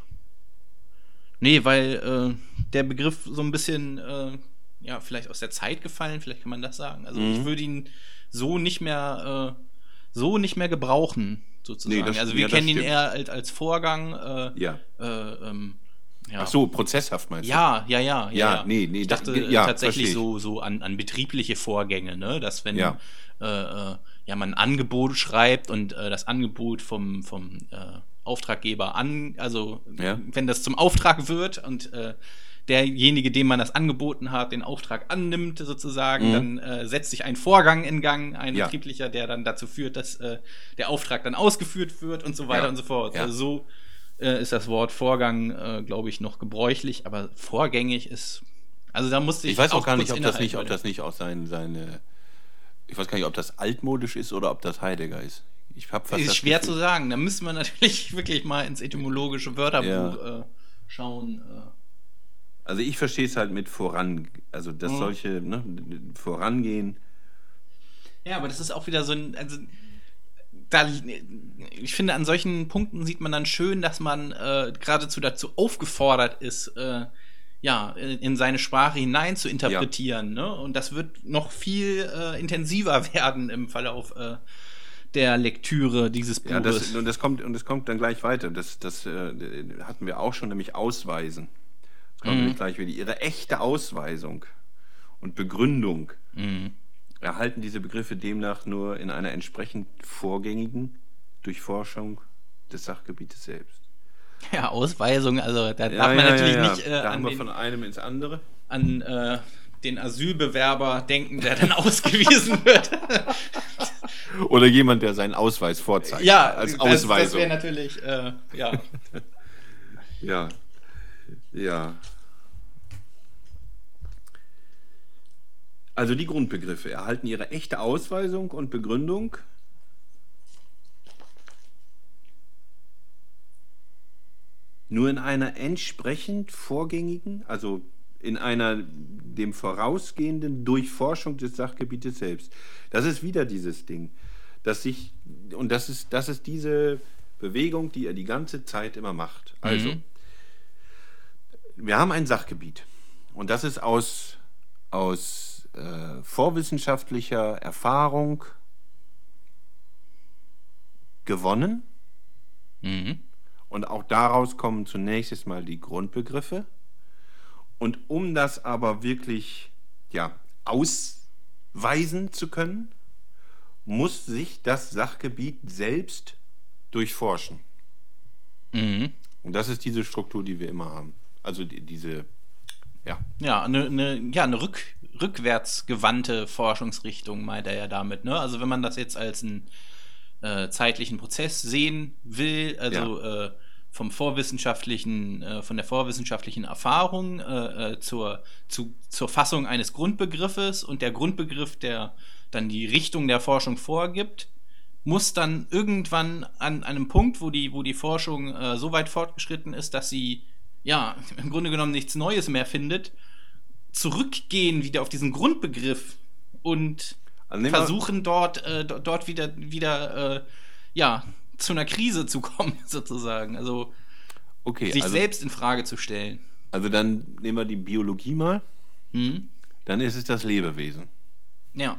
Nee, weil äh, der Begriff so ein bisschen, äh, ja, vielleicht aus der Zeit gefallen, vielleicht kann man das sagen. Also mhm. ich würde ihn so nicht mehr, äh, so nicht mehr gebrauchen, sozusagen. Nee, das, also wir ja, kennen ihn eher als, als Vorgang. Äh, ja. Äh, ähm, ja. Ach so, prozesshaft meinst du? Ja, ja, ja. Ja, ja, ja. nee, nee. Ich dachte das, ja, tatsächlich so, so an, an betriebliche Vorgänge, ne? Dass wenn ja. Äh, äh, ja, man ein Angebot schreibt und äh, das Angebot vom, vom äh, Auftraggeber an, also ja. wenn das zum Auftrag wird und äh, derjenige, dem man das angeboten hat, den Auftrag annimmt sozusagen, mhm. dann äh, setzt sich ein Vorgang in Gang, ein ja. betrieblicher, der dann dazu führt, dass äh, der Auftrag dann ausgeführt wird und so weiter ja. und so fort. Ja. Also so äh, ist das Wort Vorgang, äh, glaube ich, noch gebräuchlich, aber vorgängig ist, also da musste ich Ich weiß auch, auch gar nicht, ob das nicht, ob heute. das nicht auch sein, seine, ich weiß gar nicht, ob das altmodisch ist oder ob das Heidegger ist. Ich hab fast ist das schwer Gefühl. zu sagen. Da müssen wir natürlich wirklich mal ins etymologische Wörterbuch ja. äh, schauen. Äh. Also ich verstehe es halt mit voran, also das mhm. solche ne, vorangehen. Ja, aber das ist auch wieder so ein, also da, ich finde, an solchen Punkten sieht man dann schön, dass man äh, geradezu dazu aufgefordert ist, äh, ja, in seine Sprache hinein zu interpretieren. Ja. Ne? Und das wird noch viel äh, intensiver werden im Verlauf äh, der Lektüre dieses Buches. Ja, das, und, das kommt, und das kommt dann gleich weiter. Das, das äh, hatten wir auch schon, nämlich Ausweisen. Das kommt mhm. nämlich gleich wieder. Ihre echte Ausweisung und Begründung mhm. erhalten diese Begriffe demnach nur in einer entsprechend vorgängigen Durchforschung des Sachgebietes selbst. Ja, Ausweisung, also da ja, darf man ja, natürlich ja, ja. nicht äh, da an haben wir den, von einem ins andere. An äh, den Asylbewerber denken, der dann ausgewiesen wird. Oder jemand, der seinen Ausweis vorzeigt. Ja, als das, Ausweisung. das wäre natürlich, äh, ja. Ja. Ja. Also die Grundbegriffe erhalten ihre echte Ausweisung und Begründung nur in einer entsprechend vorgängigen, also in einer dem vorausgehenden Durchforschung des Sachgebietes selbst. Das ist wieder dieses Ding, dass sich, und das ist, das ist diese Bewegung, die er die ganze Zeit immer macht. Also, Mhm. wir haben ein Sachgebiet und das ist aus, aus äh, vorwissenschaftlicher Erfahrung gewonnen. Mhm. Und auch daraus kommen zunächst mal die Grundbegriffe. Und um das aber wirklich ja, ausweisen zu können, muss sich das Sachgebiet selbst durchforschen. Mhm. Und das ist diese Struktur, die wir immer haben. Also die, diese, ja. Ja, eine, eine, ja, eine rück, rückwärtsgewandte Forschungsrichtung meint er ja damit. Ne? Also wenn man das jetzt als einen äh, zeitlichen Prozess sehen will, also Ja. äh, vom vorwissenschaftlichen, äh, von der vorwissenschaftlichen Erfahrung äh, äh, zur, zu, zur Fassung eines Grundbegriffes und der Grundbegriff, der dann die Richtung der Forschung vorgibt, muss dann irgendwann an einem Punkt, wo die, wo die Forschung äh, so weit fortgeschritten ist, dass sie ja im Grunde genommen nichts Neues mehr findet, zurückgehen wieder auf diesen Grundbegriff und Also nehmen wir- versuchen dort, äh, do- dort wieder, wieder äh, ja, zu einer Krise zu kommen, sozusagen. Also Okay, sich also, selbst in Frage zu stellen. also dann nehmen wir die Biologie mal. Hm? Dann ist es das Lebewesen. Ja.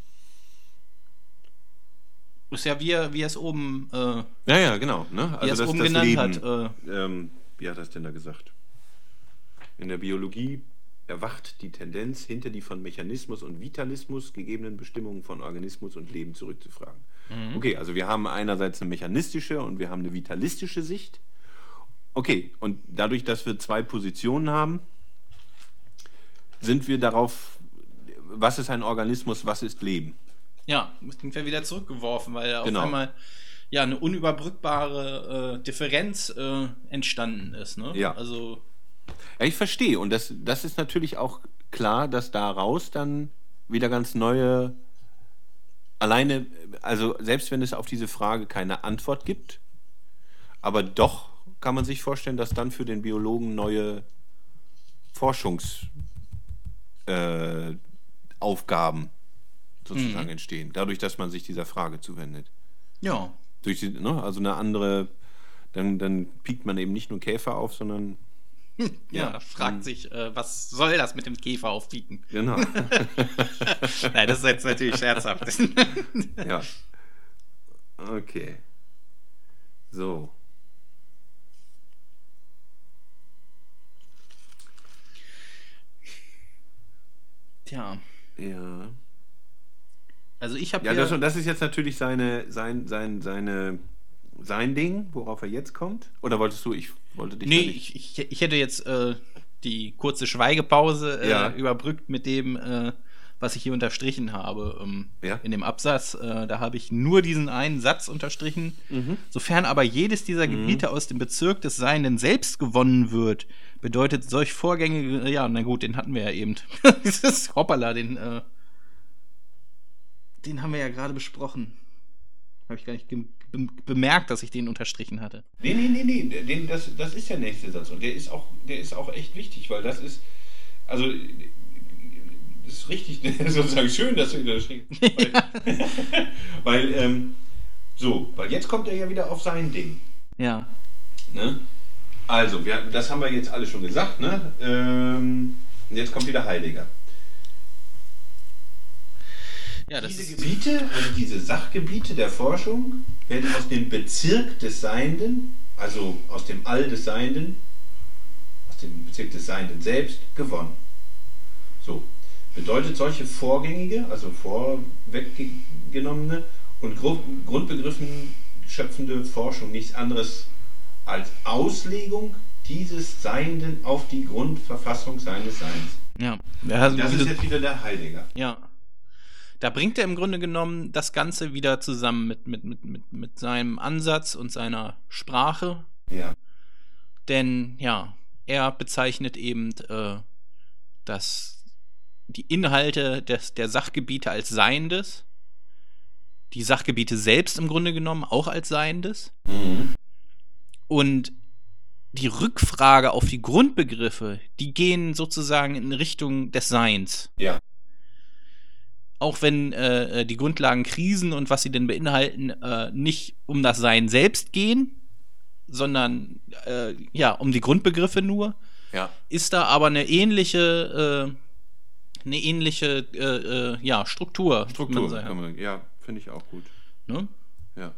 Ist ja wie er, wie er es oben, äh, Ja, ja, genau. Ne? wie er Also es das, oben das genannt Leben. hat. Äh, Ähm, wie hat er es denn da gesagt? In der Biologie erwacht die Tendenz, hinter die von Mechanismus und Vitalismus gegebenen Bestimmungen von Organismus und Leben zurückzufragen. Okay, also wir haben einerseits eine mechanistische und wir haben eine vitalistische Sicht. Okay, und dadurch, dass wir zwei Positionen haben, sind wir darauf, was ist ein Organismus, was ist Leben? ja, sind wir wieder zurückgeworfen, weil da Genau. auf einmal ja eine unüberbrückbare äh, Differenz äh, entstanden ist. Ne? Ja. Also Ja, ich verstehe. Und das, das ist natürlich auch klar, dass daraus dann wieder ganz neue, alleine, also selbst wenn es auf diese Frage keine Antwort gibt, aber doch kann man sich vorstellen, dass dann für den Biologen neue Forschungsaufgaben äh, Aufgaben sozusagen entstehen, dadurch, dass man sich dieser Frage zuwendet. ja, Durch die, ne, also eine andere, dann, dann piekt man eben nicht nur Käfer auf, sondern ja, Ja, fragt sich, äh, was soll das mit dem Käfer aufbieten? genau. Nein, das ist jetzt natürlich scherzhaft. Ja. Okay. So. Tja, Ja. also ich habe Ja, ja, das, das ist jetzt natürlich seine, sein, sein, seine, sein Ding, worauf er jetzt kommt. Oder wolltest du, ich wollte dich nee, da nicht. ich, ich, ich hätte jetzt äh, die kurze Schweigepause äh, Ja. überbrückt mit dem, äh, was ich hier unterstrichen habe. Ähm, Ja. In dem Absatz, äh, da habe ich nur diesen einen Satz unterstrichen. Mhm. Sofern aber jedes dieser Gebiete aus dem Bezirk des Seienden selbst gewonnen wird, bedeutet solch Vorgänge, ja, na gut, den hatten wir ja eben. Das ist hoppala, den, äh, den haben wir ja gerade besprochen. Habe ich gar nicht ge be bemerkt, dass ich den unterstrichen hatte. Nee, nee, nee, nee. Den, das, das ist der nächste Satz. Und der ist auch, der ist auch echt wichtig, weil das ist, also, das ist richtig, sozusagen schön, dass du ihn unterstrichen hast. Weil, weil ähm, so, weil jetzt kommt er ja wieder auf sein Ding. Ja. Ne? Also, wir, das haben wir jetzt alle schon gesagt. Ne? Ähm, und jetzt kommt wieder Heidegger. Ja, das Diese ist, Gebiete, also diese Sachgebiete der Forschung, werden aus dem Bezirk des Seienden, also aus dem All des Seienden, aus dem Bezirk des Seienden selbst, gewonnen. So, bedeutet solche vorgängige, also vorweggenommene und Gru- Grundbegriffen schöpfende Forschung nichts anderes als Auslegung dieses Seienden auf die Grundverfassung seines Seins. ja. Ja, also, Das wie ist du- jetzt wieder der Heidegger. ja. da bringt er im Grunde genommen das Ganze wieder zusammen mit, mit, mit, mit, mit seinem Ansatz und seiner Sprache. Ja. Denn, ja, er bezeichnet eben äh, das, die Inhalte des, der Sachgebiete als Seiendes, die Sachgebiete selbst im Grunde genommen auch als Seiendes. Mhm. Und die Rückfrage auf die Grundbegriffe, die gehen sozusagen in Richtung des Seins. Ja. Auch wenn äh, die Grundlagen Krisen und was sie denn beinhalten, äh, nicht um das Sein selbst gehen, sondern äh, ja, um die Grundbegriffe nur, Ja. ist da aber eine ähnliche, äh, eine ähnliche äh, äh, ja, Struktur. Struktur, sagen. kann man, ja, finde ich auch gut. Ne? Ja.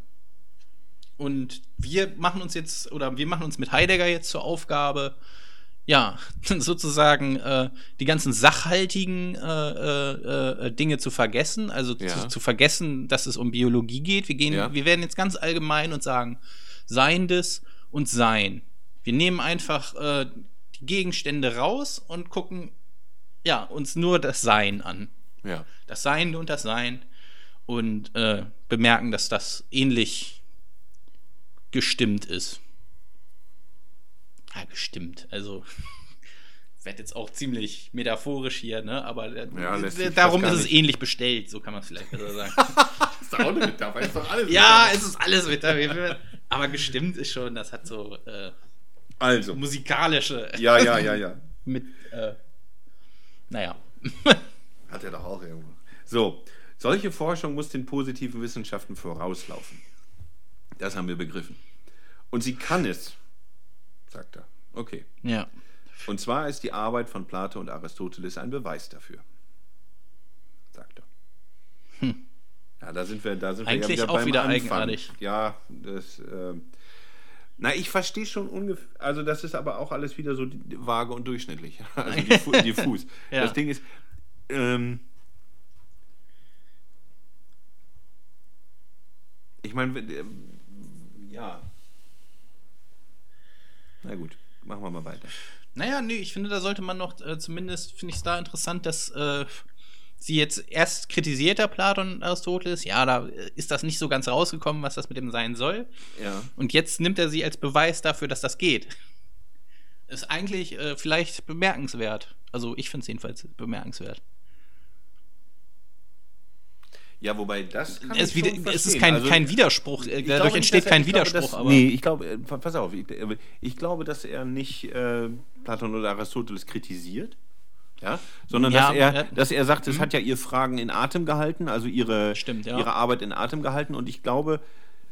Und wir machen uns jetzt, oder wir machen uns mit Heidegger jetzt zur Aufgabe, ja, sozusagen äh, die ganzen sachhaltigen äh, äh, äh, Dinge zu vergessen, also Ja. zu, zu vergessen, dass es um Biologie geht. Wir gehen, Ja. wir werden jetzt ganz allgemein und sagen Seiendes und Sein. Wir nehmen einfach äh, die Gegenstände raus und gucken, ja, uns nur das Sein an. Ja. Das Seiende und das Sein und äh, bemerken, dass das ähnlich gestimmt ist. Ja, gestimmt. Also, ich werde jetzt auch ziemlich metaphorisch hier, ne? Aber äh, Ja, lässt sich darum fast ist gar es nicht- ähnlich bestellt, so kann man es vielleicht besser sagen. Das ist auch eine Metapher, ist doch alles Ja, Metapher. es ist alles Metapher. Aber gestimmt ist schon, das hat so äh, Also. musikalische Ja, ja, ja, ja. mit, äh, naja. Hat er doch auch irgendwo. So, solche Forschung muss den positiven Wissenschaften vorauslaufen. Das haben wir begriffen. Und sie kann es, sagt er. Okay. Ja. Und zwar ist die Arbeit von Plato und Aristoteles ein Beweis dafür, sagt er. Hm. Ja, da sind wir, da sind Eigentlich wir ja wieder auch beim wieder Anfang. eigenartig. Ja, das. Ähm, na, ich verstehe schon ungefähr. Also, das ist aber auch alles wieder so die- vage und durchschnittlich. Also diffu diffus. Ja. Das Ding ist. Ähm, ich meine, ja. Na gut, machen wir mal weiter. Naja, nee, ich finde, da sollte man noch, äh, zumindest finde ich es da interessant, dass äh, sie jetzt erst kritisiert, der Platon und Aristoteles, ja, da äh, ist das nicht so ganz rausgekommen, was das mit dem sein soll. Ja. Und jetzt nimmt er sie als Beweis dafür, dass das geht. Ist eigentlich äh, vielleicht bemerkenswert. Also ich finde es jedenfalls bemerkenswert. Ja, wobei das kann Es, ich wieder, schon es ist verstehen. kein, Also, kein Widerspruch, äh, ich dadurch glaube nicht, entsteht dass er- kein ich glaube, Widerspruch. dass, aber nee, ich glaube, äh, pass auf, ich, ich glaube, dass er nicht äh, Platon oder Aristoteles kritisiert, ja, sondern Ja, dass er, ja. dass er sagt, es hat ja ihr Fragen in Atem gehalten, also ihre, Stimmt, ja. ihre Arbeit in Atem gehalten, und ich glaube,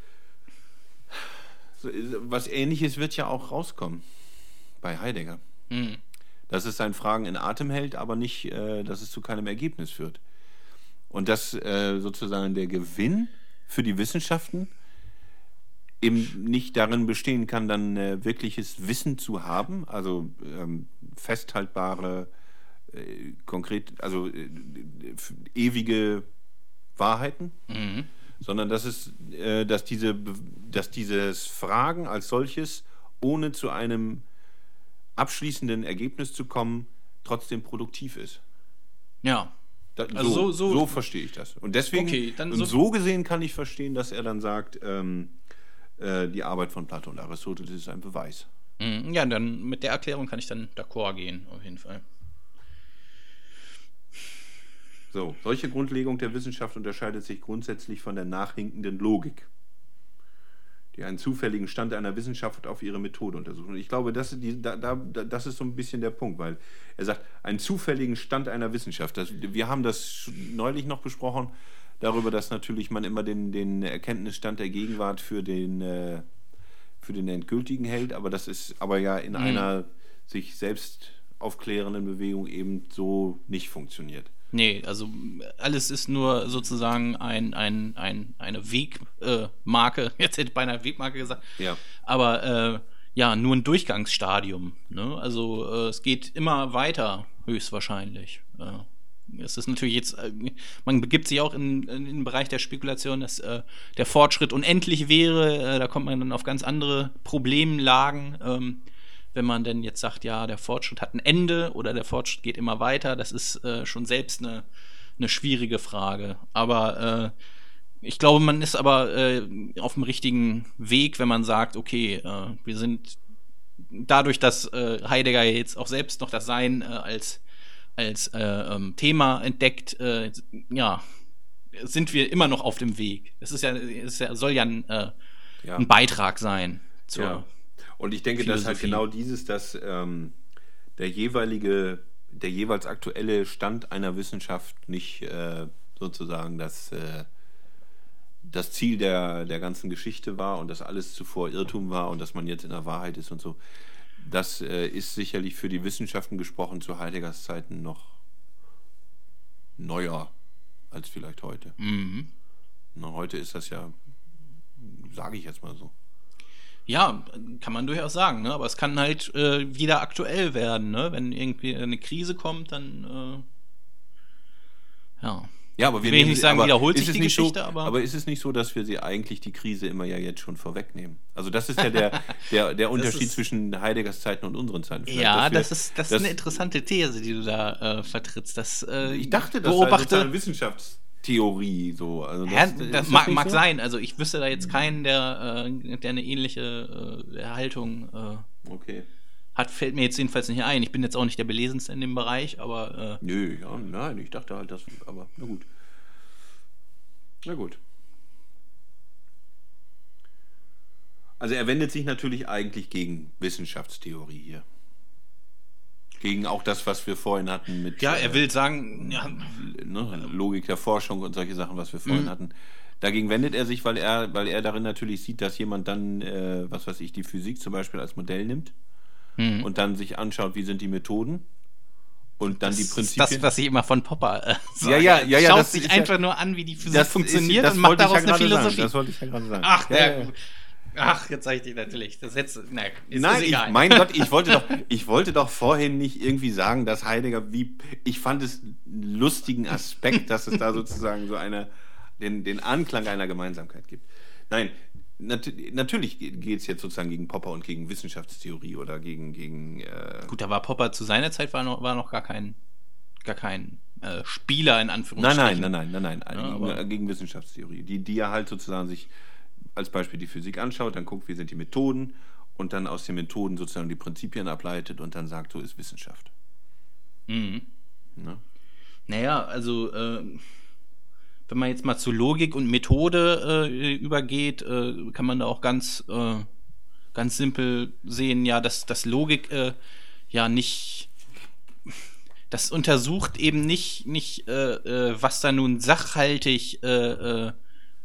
so, was Ähnliches wird ja auch rauskommen bei Heidegger. Mhm. Dass es seinen Fragen in Atem hält, aber nicht, äh, dass es zu keinem Ergebnis führt. Und dass äh, sozusagen der Gewinn für die Wissenschaften eben nicht darin bestehen kann, dann äh, wirkliches Wissen zu haben, also ähm, festhaltbare, äh, konkret, also äh, f- ewige Wahrheiten, Mhm. sondern dass es, äh, dass diese, dass dieses Fragen als solches, ohne zu einem abschließenden Ergebnis zu kommen, trotzdem produktiv ist. Ja. Da, Also so, so- so- so verstehe ich das. Und deswegen, Okay, dann und so- so gesehen kann ich verstehen, dass er dann sagt, ähm, äh, die Arbeit von Plato und Aristoteles ist ein Beweis. Mhm. Ja, dann mit der Erklärung kann ich dann d'accord gehen, auf jeden Fall. So, solche Grundlegung der Wissenschaft unterscheidet sich grundsätzlich von der nachhinkenden Logik, die einen zufälligen Stand einer Wissenschaft auf ihre Methode untersucht. Und ich glaube, das, ist die, da, da, das ist so ein bisschen der Punkt, weil er sagt, einen zufälligen Stand einer Wissenschaft. Das, wir haben das neulich noch besprochen, darüber, dass natürlich man immer den, den Erkenntnisstand der Gegenwart für den, äh, für den endgültigen hält, aber das ist aber ja in Mhm. einer sich selbst aufklärenden Bewegung eben so nicht funktioniert. Nee, also alles ist nur sozusagen ein, ein, ein, eine Wegmarke. Äh, Marke. Jetzt hätte ich beinahe Wegmarke gesagt. Ja. Aber äh, ja, nur ein Durchgangsstadium. Ne? Also äh, es geht immer weiter, höchstwahrscheinlich. Äh, es ist natürlich jetzt, äh, man begibt sich auch in, in den Bereich der Spekulation, dass äh, der Fortschritt unendlich wäre. Äh, da kommt man dann auf ganz andere Problemlagen. Ähm, wenn man denn jetzt sagt, ja, der Fortschritt hat ein Ende oder der Fortschritt geht immer weiter, das ist äh, schon selbst eine, eine schwierige Frage. Aber äh, ich glaube, man ist aber äh, auf dem richtigen Weg, wenn man sagt, okay, äh, wir sind dadurch, dass äh, Heidegger jetzt auch selbst noch das Sein äh, als, als äh, ähm, Thema entdeckt, äh, ja, sind wir immer noch auf dem Weg. Es ist ja, es ist ja, soll ja ein, äh, Ja. ein Beitrag sein zur Ja. Und ich denke, dass halt Philosophie. genau dieses, dass ähm, der jeweilige, der jeweils aktuelle Stand einer Wissenschaft nicht äh, sozusagen das, äh, das Ziel der, der ganzen Geschichte war und dass alles zuvor Irrtum war und dass man jetzt in der Wahrheit ist und so. Das äh, ist sicherlich für die Wissenschaften gesprochen zu Heideggers Zeiten noch neuer als vielleicht heute. Mhm. Na, heute ist das ja, sage ich jetzt mal so. Ja, kann man durchaus sagen, ne? Aber es kann halt äh, wieder aktuell werden, ne? Wenn irgendwie eine Krise kommt, dann äh, ja. Ja, aber wir Ich will nehmen nicht sie- sagen, aber wiederholt ist sich es die nicht Geschichte, so, aber- aber ist es nicht so, dass wir sie eigentlich die Krise immer ja jetzt schon vorwegnehmen? Also das ist ja der, der, der Unterschied ist- zwischen Heideggers Zeiten und unseren Zeiten. Vielleicht, Ja, dass wir- das ist das ist dass- eine interessante These, die du da äh, vertrittst. Das, äh, Ich dachte, das sei beobachte. sozusagen Wissenschaftstheorie so. Also das, Hä, ist das das mag, nicht mag so? sein. Also ich wüsste da jetzt keinen, der, äh, der eine ähnliche äh, Haltung äh, Okay. hat. Fällt mir jetzt jedenfalls nicht ein. Ich bin jetzt auch nicht der Belesenste in dem Bereich, aber äh, Nö, ja, nein, ich dachte halt das, aber na gut. Na gut. Also er wendet sich natürlich eigentlich gegen Wissenschaftstheorie hier. Gegen auch das, was wir vorhin hatten mit ja, äh, er will sagen, ja, ne, Logik der Forschung und solche Sachen, was wir vorhin Mhm. hatten. Dagegen wendet er sich, weil er, weil er darin natürlich sieht, dass jemand dann, äh, was weiß ich, die Physik zum Beispiel als Modell nimmt Mhm. und dann sich anschaut, wie sind die Methoden und dann das die ist Prinzipien. das, was ich immer von Popper äh, sage. Ja, ja, ja, ja, Schaut das sich ist ja- einfach nur an, wie die Physik das funktioniert ist, das und macht wollte ich daraus ja eine gerade sagen. Philosophie. Das wollte ich ja gerade sagen. Ach, ja, der, ja, ja. ach, jetzt sag ich dir natürlich. Das jetzt, nein, ist, Nein, ist ich, egal. mein Gott, ich wollte, doch, ich wollte doch vorhin nicht irgendwie sagen, dass Heidegger wie. Ich fand es einen lustigen Aspekt, dass es da sozusagen so eine, den, den Anklang einer Gemeinsamkeit gibt. Nein, nat natürlich geht es jetzt sozusagen gegen Popper und gegen Wissenschaftstheorie oder gegen. gegen äh, Gut, da war Popper zu seiner Zeit war noch, war noch gar kein, gar kein äh, Spieler in nein, Anführungsstrichen. nein, nein, nein, nein, nein, Ja, gegen, aber- äh, gegen Wissenschaftstheorie. Die, die er halt sozusagen sich als Beispiel die Physik anschaut, dann guckt, wie sind die Methoden und dann aus den Methoden sozusagen die Prinzipien ableitet und dann sagt, so ist Wissenschaft. Mhm. Ne? Naja, also äh, wenn man jetzt mal zu Logik und Methode äh, übergeht, äh, kann man da auch ganz, äh, ganz simpel sehen, ja, dass, dass Logik äh, ja nicht, das untersucht eben nicht, nicht äh, äh, was da nun sachhaltig, äh, äh,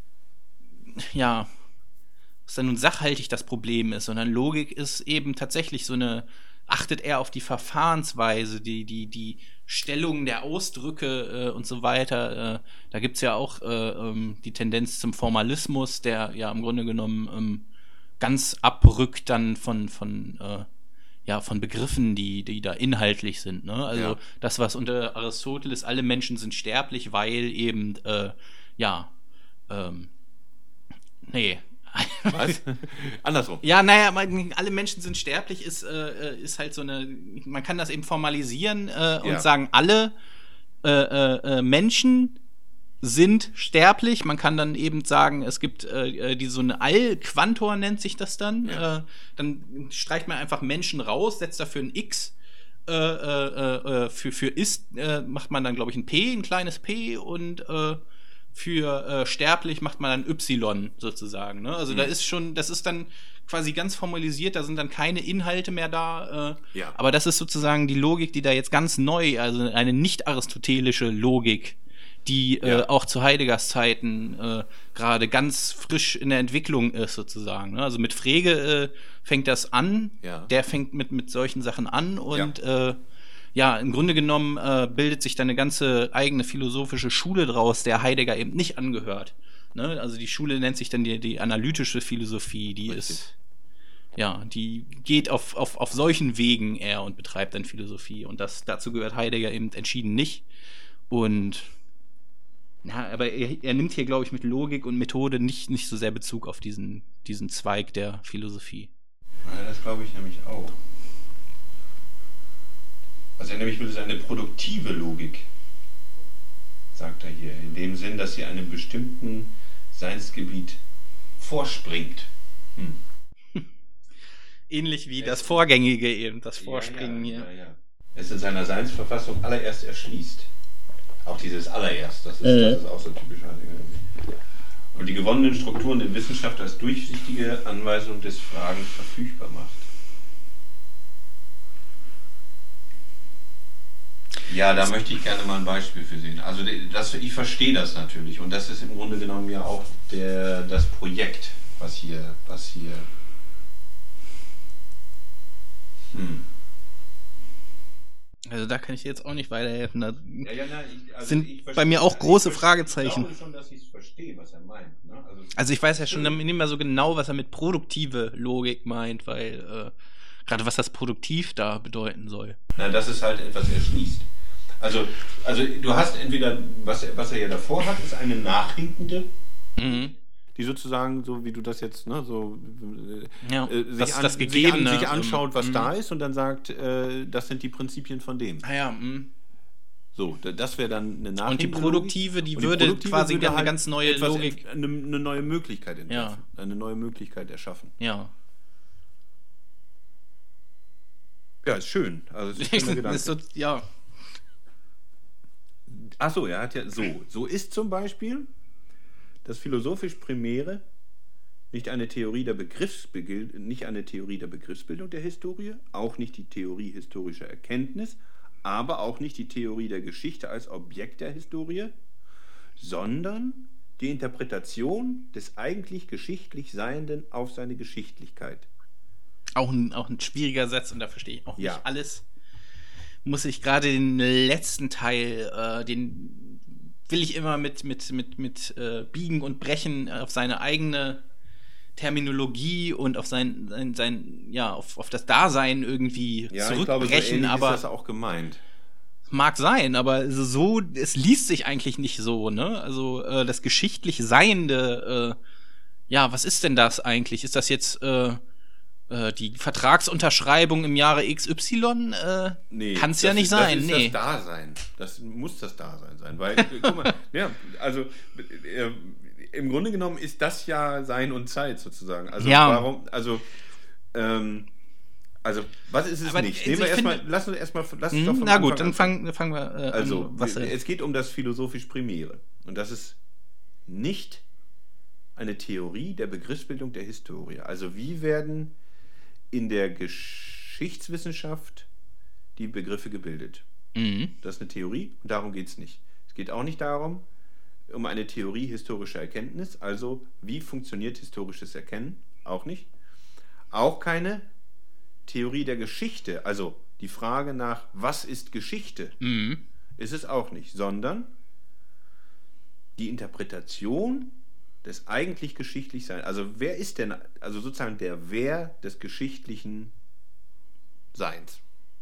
ja, was da nun sachhaltig das Problem ist, sondern Logik ist eben tatsächlich so eine, achtet eher auf die Verfahrensweise, die, die, die Stellung der Ausdrücke äh, und so weiter. Äh, da gibt es ja auch äh, ähm, die Tendenz zum Formalismus, der ja im Grunde genommen ähm, ganz abrückt dann von, von, äh, ja, von Begriffen, die, die da inhaltlich sind. Ne? Also Ja. das, was unter Aristoteles, alle Menschen sind sterblich, weil eben, äh, ja, ähm, nee, Was? Andersrum. ja, naja, man, alle Menschen sind sterblich, ist, äh, ist halt so eine, man kann das eben formalisieren äh, und Ja. sagen, alle äh, äh, äh, Menschen sind sterblich. Man kann dann eben sagen, es gibt äh, die, so eine Allquantor nennt sich das dann. Ja. Äh, dann streicht man einfach Menschen raus, setzt dafür ein X. Äh, äh, äh, für, für ist äh, macht man dann, glaube ich, ein P, ein kleines P und äh, für äh, sterblich macht man dann Y sozusagen. Ne? Also Mhm. da ist schon, das ist dann quasi ganz formalisiert, da sind dann keine Inhalte mehr da. Äh, Ja. Aber das ist sozusagen die Logik, die da jetzt ganz neu, also eine nicht-aristotelische Logik, die Ja. äh, auch zu Heideggers Zeiten äh, gerade ganz frisch in der Entwicklung ist sozusagen. Ne? Also mit Frege äh, fängt das an, Ja. der fängt mit, mit solchen Sachen an und ja, äh, ja im Grunde genommen äh, bildet sich da eine ganze eigene philosophische Schule draus, der Heidegger eben nicht angehört. Ne? Also die Schule nennt sich dann die, die analytische Philosophie, die Richtig. ist ja, die geht auf, auf, auf solchen Wegen eher und betreibt dann Philosophie. Und das, dazu gehört Heidegger eben entschieden nicht. Und ja, aber er, er nimmt hier, glaube ich, mit Logik und Methode nicht, nicht so sehr Bezug auf diesen, diesen Zweig der Philosophie. Ja, das glaube ich nämlich auch. Also er nämlich will seine produktive Logik, sagt er hier. In dem Sinn, dass sie einem bestimmten Seinsgebiet vorspringt. Hm. Ähnlich wie ja, das Vorgängige eben, das Vorspringen ja, ja, hier. Ja, ja. Es in seiner Seinsverfassung allererst erschließt. Auch dieses allererst, das ist, mhm. das ist auch so typisch Heidegger. Und die gewonnenen Strukturen der Wissenschaft als durchsichtige Anweisung des Fragens verfügbar macht. Ja, da möchte ich gerne mal ein Beispiel für sehen. Also das, ich verstehe das natürlich und das ist im Grunde genommen ja auch der, das Projekt, was hier, was hier hm. Also da kann ich jetzt auch nicht weiterhelfen. Da ja, ja, nein, ich, also sind ich bei mir auch große ich Fragezeichen. Ich glaube schon, dass ich es verstehe, was er meint. Ne? Also, also ich weiß ja schon nicht mehr so genau, was er mit produktive Logik meint, weil äh, gerade was das produktiv da bedeuten soll. Na, dass es halt etwas erschließt. Also, also du hast entweder, was, was er ja davor hat, ist eine nachhinkende, mhm. die sozusagen, so wie du das jetzt, ne, so ja, äh, sich, das, an, das sich, an, sich anschaut, was ähm, da ist und dann sagt, äh, das sind die Prinzipien von dem. Ah ja, mh. So, das wäre dann eine nachhinkende Und die produktive, die, die würde produktive quasi würde eine halt ganz neue Logik, eine, eine neue Möglichkeit entwerfen, ja. eine neue Möglichkeit erschaffen. Ja. Ja, ist schön. Also ist, ist so, ja. Achso, er hat ja so. So ist zum Beispiel das philosophisch Primäre nicht eine Theorie der Begriffsbildung, nicht eine Theorie der Begriffsbildung der Historie, auch nicht die Theorie historischer Erkenntnis, aber auch nicht die Theorie der Geschichte als Objekt der Historie, sondern die Interpretation des eigentlich geschichtlich Seienden auf seine Geschichtlichkeit. Auch ein, auch ein schwieriger Satz und da verstehe ich auch ja. nicht alles. Muss ich gerade den letzten Teil, äh, den will ich immer mit, mit, mit, mit äh, Biegen und Brechen auf seine eigene Terminologie und auf sein, sein, sein ja, auf, auf das Dasein irgendwie ja, zurückbrechen. Ich glaube, so ähnlich aber ist das auch gemeint. Mag sein, aber so, es liest sich eigentlich nicht so, ne? Also äh, das geschichtlich Seiende, äh, ja, was ist denn das eigentlich? Ist das jetzt äh, die Vertragsunterschreibung im Jahre X Y, äh, nee, kann es ja nicht ist, sein. Das ist nee. das Dasein. Das muss das Dasein sein. Weil, guck mal, ja, also äh, im Grunde genommen ist das ja Sein und Zeit sozusagen. Also ja. warum, also, ähm, also was ist es Aber nicht? Nehmen wir erstmal, lass uns erstmal, lass uns mh, doch vom Na Anfang gut, dann fangen, fangen wir äh, also, an. Was, es geht um das philosophisch Primäre. Und das ist nicht eine Theorie der Begriffsbildung der Historie. Also wie werden in der Geschichtswissenschaft die Begriffe gebildet. Mhm. Das ist eine Theorie und darum geht es nicht. Es geht auch nicht darum, um eine Theorie historischer Erkenntnis, also wie funktioniert historisches Erkennen, auch nicht. Auch keine Theorie der Geschichte, also die Frage nach, was ist Geschichte, mhm. ist es auch nicht, sondern die Interpretation des eigentlich geschichtlich Seins. Also wer ist denn, also sozusagen der Wer des geschichtlichen Seins?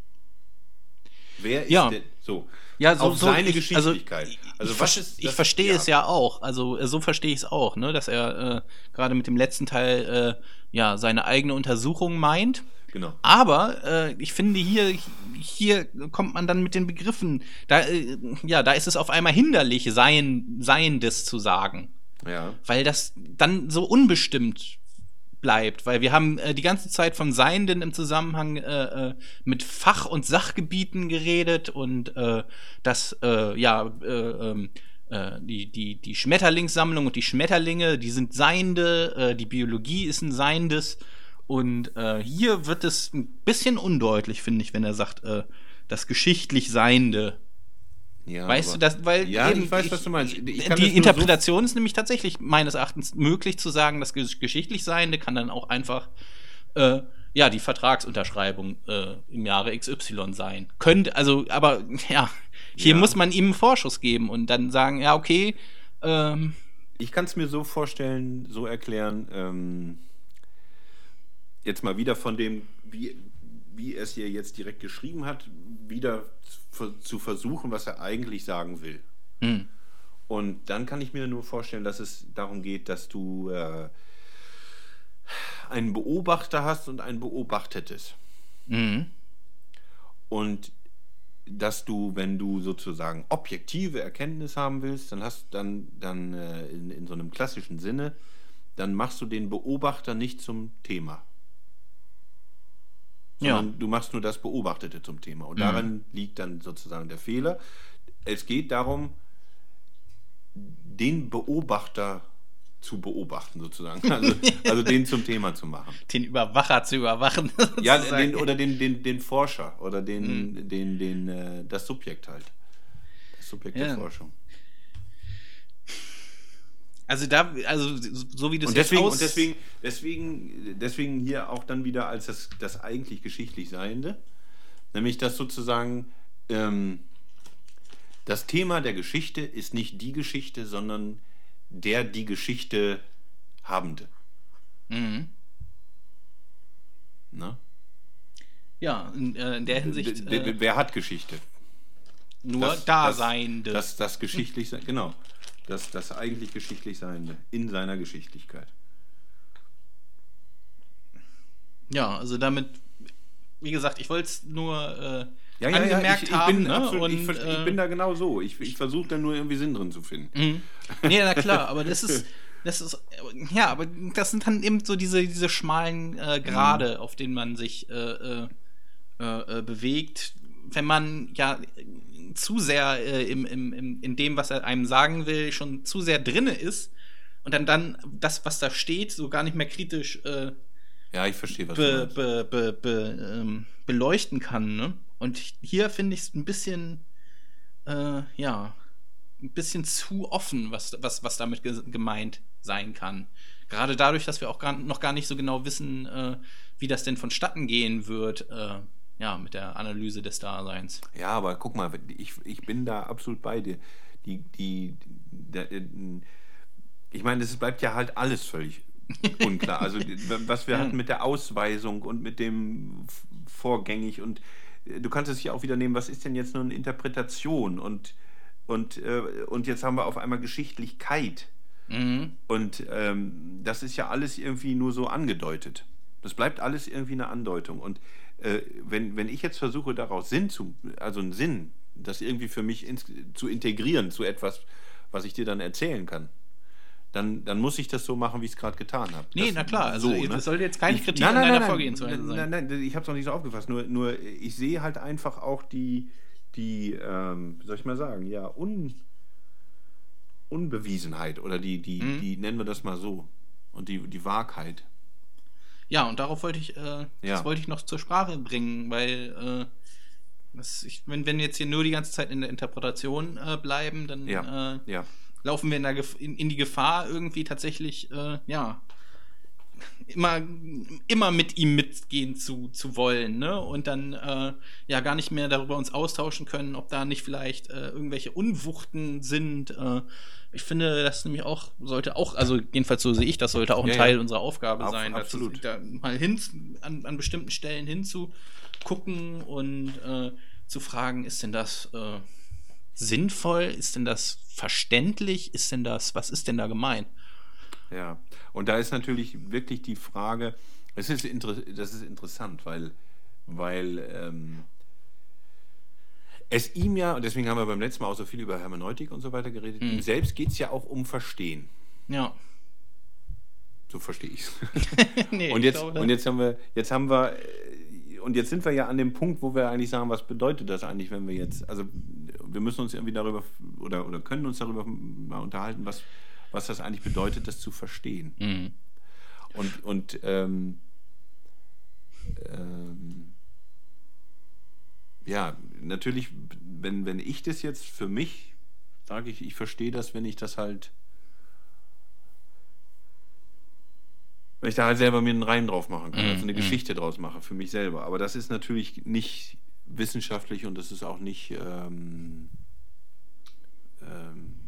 Wer ist ja. denn so? Ja, so, auf so seine ich, Geschichtlichkeit. Also, also ich, was ver- ist ich das, verstehe ja. es ja auch. Also so verstehe ich es auch, ne, dass er äh, gerade mit dem letzten Teil äh, ja seine eigene Untersuchung meint. Genau. Aber äh, ich finde, hier, hier kommt man dann mit den Begriffen, da, äh, ja, da ist es auf einmal hinderlich, Sein, Seiendes zu sagen. Ja. Weil das dann so unbestimmt bleibt. Weil wir haben äh, die ganze Zeit von Seienden im Zusammenhang äh, äh, mit Fach- und Sachgebieten geredet und äh, das, äh, ja, äh, äh, die, die, die Schmetterlingssammlung und die Schmetterlinge, die sind Seiende, äh, die Biologie ist ein Seiendes. Und äh, hier wird es ein bisschen undeutlich, finde ich, wenn er sagt, äh, das geschichtlich Seiende. Ja, weißt aber, du, das, weil ja, eben, ich weiß, ich, was du meinst. Ich die Interpretation so ist nämlich tatsächlich meines Erachtens möglich zu sagen, das geschichtlich Seiende kann dann auch einfach äh, ja die Vertragsunterschreibung äh, im Jahre X Y sein. Könnte, also, aber ja, hier ja. muss man ihm einen Vorschuss geben und dann sagen, ja, okay. Ähm, ich kann es mir so vorstellen, so erklären, ähm, jetzt mal wieder von dem, wie, wie er es hier jetzt direkt geschrieben hat, wieder zu, zu versuchen, was er eigentlich sagen will. hm. Und dann kann ich mir nur vorstellen, dass es darum geht, dass du äh, einen Beobachter hast und ein Beobachtetes. Mhm. Und dass du, wenn du sozusagen objektive Erkenntnis haben willst, dann hast dann, dann äh, in, in so einem klassischen Sinne, dann machst du den Beobachter nicht zum Thema. Sondern ja. du machst nur das Beobachtete zum Thema. Und mhm. darin liegt dann sozusagen der Fehler. Es geht darum, den Beobachter zu beobachten, sozusagen. Also, also den zum Thema zu machen. Den Überwacher zu überwachen. Ja, den, oder den, den, den Forscher oder den, mhm. den, den, äh, das Subjekt halt. Das Subjekt ja. der Forschung. Also da, also so wie du es und jetzt deswegen, aus... Und deswegen, deswegen, deswegen hier auch dann wieder als das, das eigentlich geschichtlich Seiende, nämlich dass sozusagen ähm, das Thema der Geschichte ist nicht die Geschichte, sondern der die Geschichte Habende. Mhm. Na? Ja, in, äh, in der Hinsicht... D- d- äh, wer hat Geschichte? Nur das, Daseinende. Das, das, das geschichtlich sein, genau. Das, das eigentlich geschichtlich Seiende in seiner Geschichtlichkeit. Ja, also damit, wie gesagt, ich wollte es nur äh, ja, ja, angemerkt ja, ich, ich haben. Bin ne? absolut, Und, ich, äh, ich bin da genau so. Ich, ich versuche da nur irgendwie Sinn drin zu finden. Mhm. Nee, na klar, aber das ist, das ist, ja, aber das sind dann eben so diese, diese schmalen äh, Grade, mhm. auf denen man sich äh, äh, äh, bewegt, wenn man ja zu sehr äh, im, im, im, in dem, was er einem sagen will, schon zu sehr drinne ist und dann, dann das, was da steht, so gar nicht mehr kritisch äh, ja, ich verstehe, was be, du be, be, be, ähm, beleuchten kann. Ne? Und hier finde ich es ein bisschen, äh, ja, ein bisschen zu offen, was, was, was damit ge- gemeint sein kann. Gerade dadurch, dass wir auch gar, noch gar nicht so genau wissen, äh, wie das denn vonstatten gehen wird, äh, ja, mit der Analyse des Daseins. Ja, aber guck mal, ich, ich bin da absolut bei dir. Die, die, der, ich meine, es bleibt ja halt alles völlig unklar. Also was wir hatten mit der Ausweisung und mit dem vorgängig und du kannst es ja auch wieder nehmen, was ist denn jetzt nur eine Interpretation und, und, äh, und jetzt haben wir auf einmal Geschichtlichkeit. Mhm. Und ähm, das ist ja alles irgendwie nur so angedeutet. Das bleibt alles irgendwie eine Andeutung. Und äh, wenn, wenn ich jetzt versuche, daraus Sinn zu, also einen Sinn, das irgendwie für mich ins, zu integrieren zu etwas, was ich dir dann erzählen kann, dann, dann muss ich das so machen, wie ich es gerade getan habe. Nee, das, na klar, also so, das ne? soll jetzt keine ich, Kritik nein, nein, an deiner nein, Vorgehensweise nein, sein. Nein, nein, ich habe es noch nicht so aufgefasst. Nur, nur ich sehe halt einfach auch die, die ähm, wie soll ich mal sagen, ja, un, Unbewiesenheit oder die, die, mhm. die, nennen wir das mal so, und die, die Wahrheit. Ja, und darauf wollte ich, äh, ja. das wollte ich noch zur Sprache bringen, weil äh, das, ich, wenn, wenn wir jetzt hier nur die ganze Zeit in der Interpretation äh, bleiben, dann ja. Äh, ja. laufen wir in, der Gef- in, in die Gefahr, irgendwie tatsächlich, äh, ja, immer, immer mit ihm mitgehen zu, zu wollen, ne? Und dann äh, ja gar nicht mehr darüber uns austauschen können, ob da nicht vielleicht äh, irgendwelche Unwuchten sind. Äh, ich finde, das nämlich auch, sollte auch, also jedenfalls so sehe ich, das sollte auch ein ja, Teil ja. unserer Aufgabe Ab, sein, absolut. Da, mal hin, an, an bestimmten Stellen hinzugucken und äh, zu fragen, ist denn das äh, sinnvoll? Ist denn das verständlich? Ist denn das, was ist denn da gemeint? Ja, und da ist natürlich wirklich die Frage, es ist inter- das ist interessant, weil, weil ähm, es ihm ja, und deswegen haben wir beim letzten Mal auch so viel über Hermeneutik und so weiter geredet, hm. ihm selbst geht es ja auch um Verstehen. Ja. So verstehe ich es. nee, und, jetzt, ich glaube, und jetzt haben wir, jetzt haben wir, und jetzt sind wir ja an dem Punkt, wo wir eigentlich sagen, was bedeutet das eigentlich, wenn wir jetzt, also wir müssen uns irgendwie darüber, oder, oder können uns darüber mal unterhalten, was was das eigentlich bedeutet, das zu verstehen. Mhm. Und, und ähm, ähm, ja, natürlich, wenn, wenn ich das jetzt für mich sage, ich, ich verstehe das, wenn ich das halt, wenn ich da halt selber mir einen Reim drauf machen kann, mhm. also eine Geschichte draus mache für mich selber. Aber das ist natürlich nicht wissenschaftlich und das ist auch nicht ähm, ähm,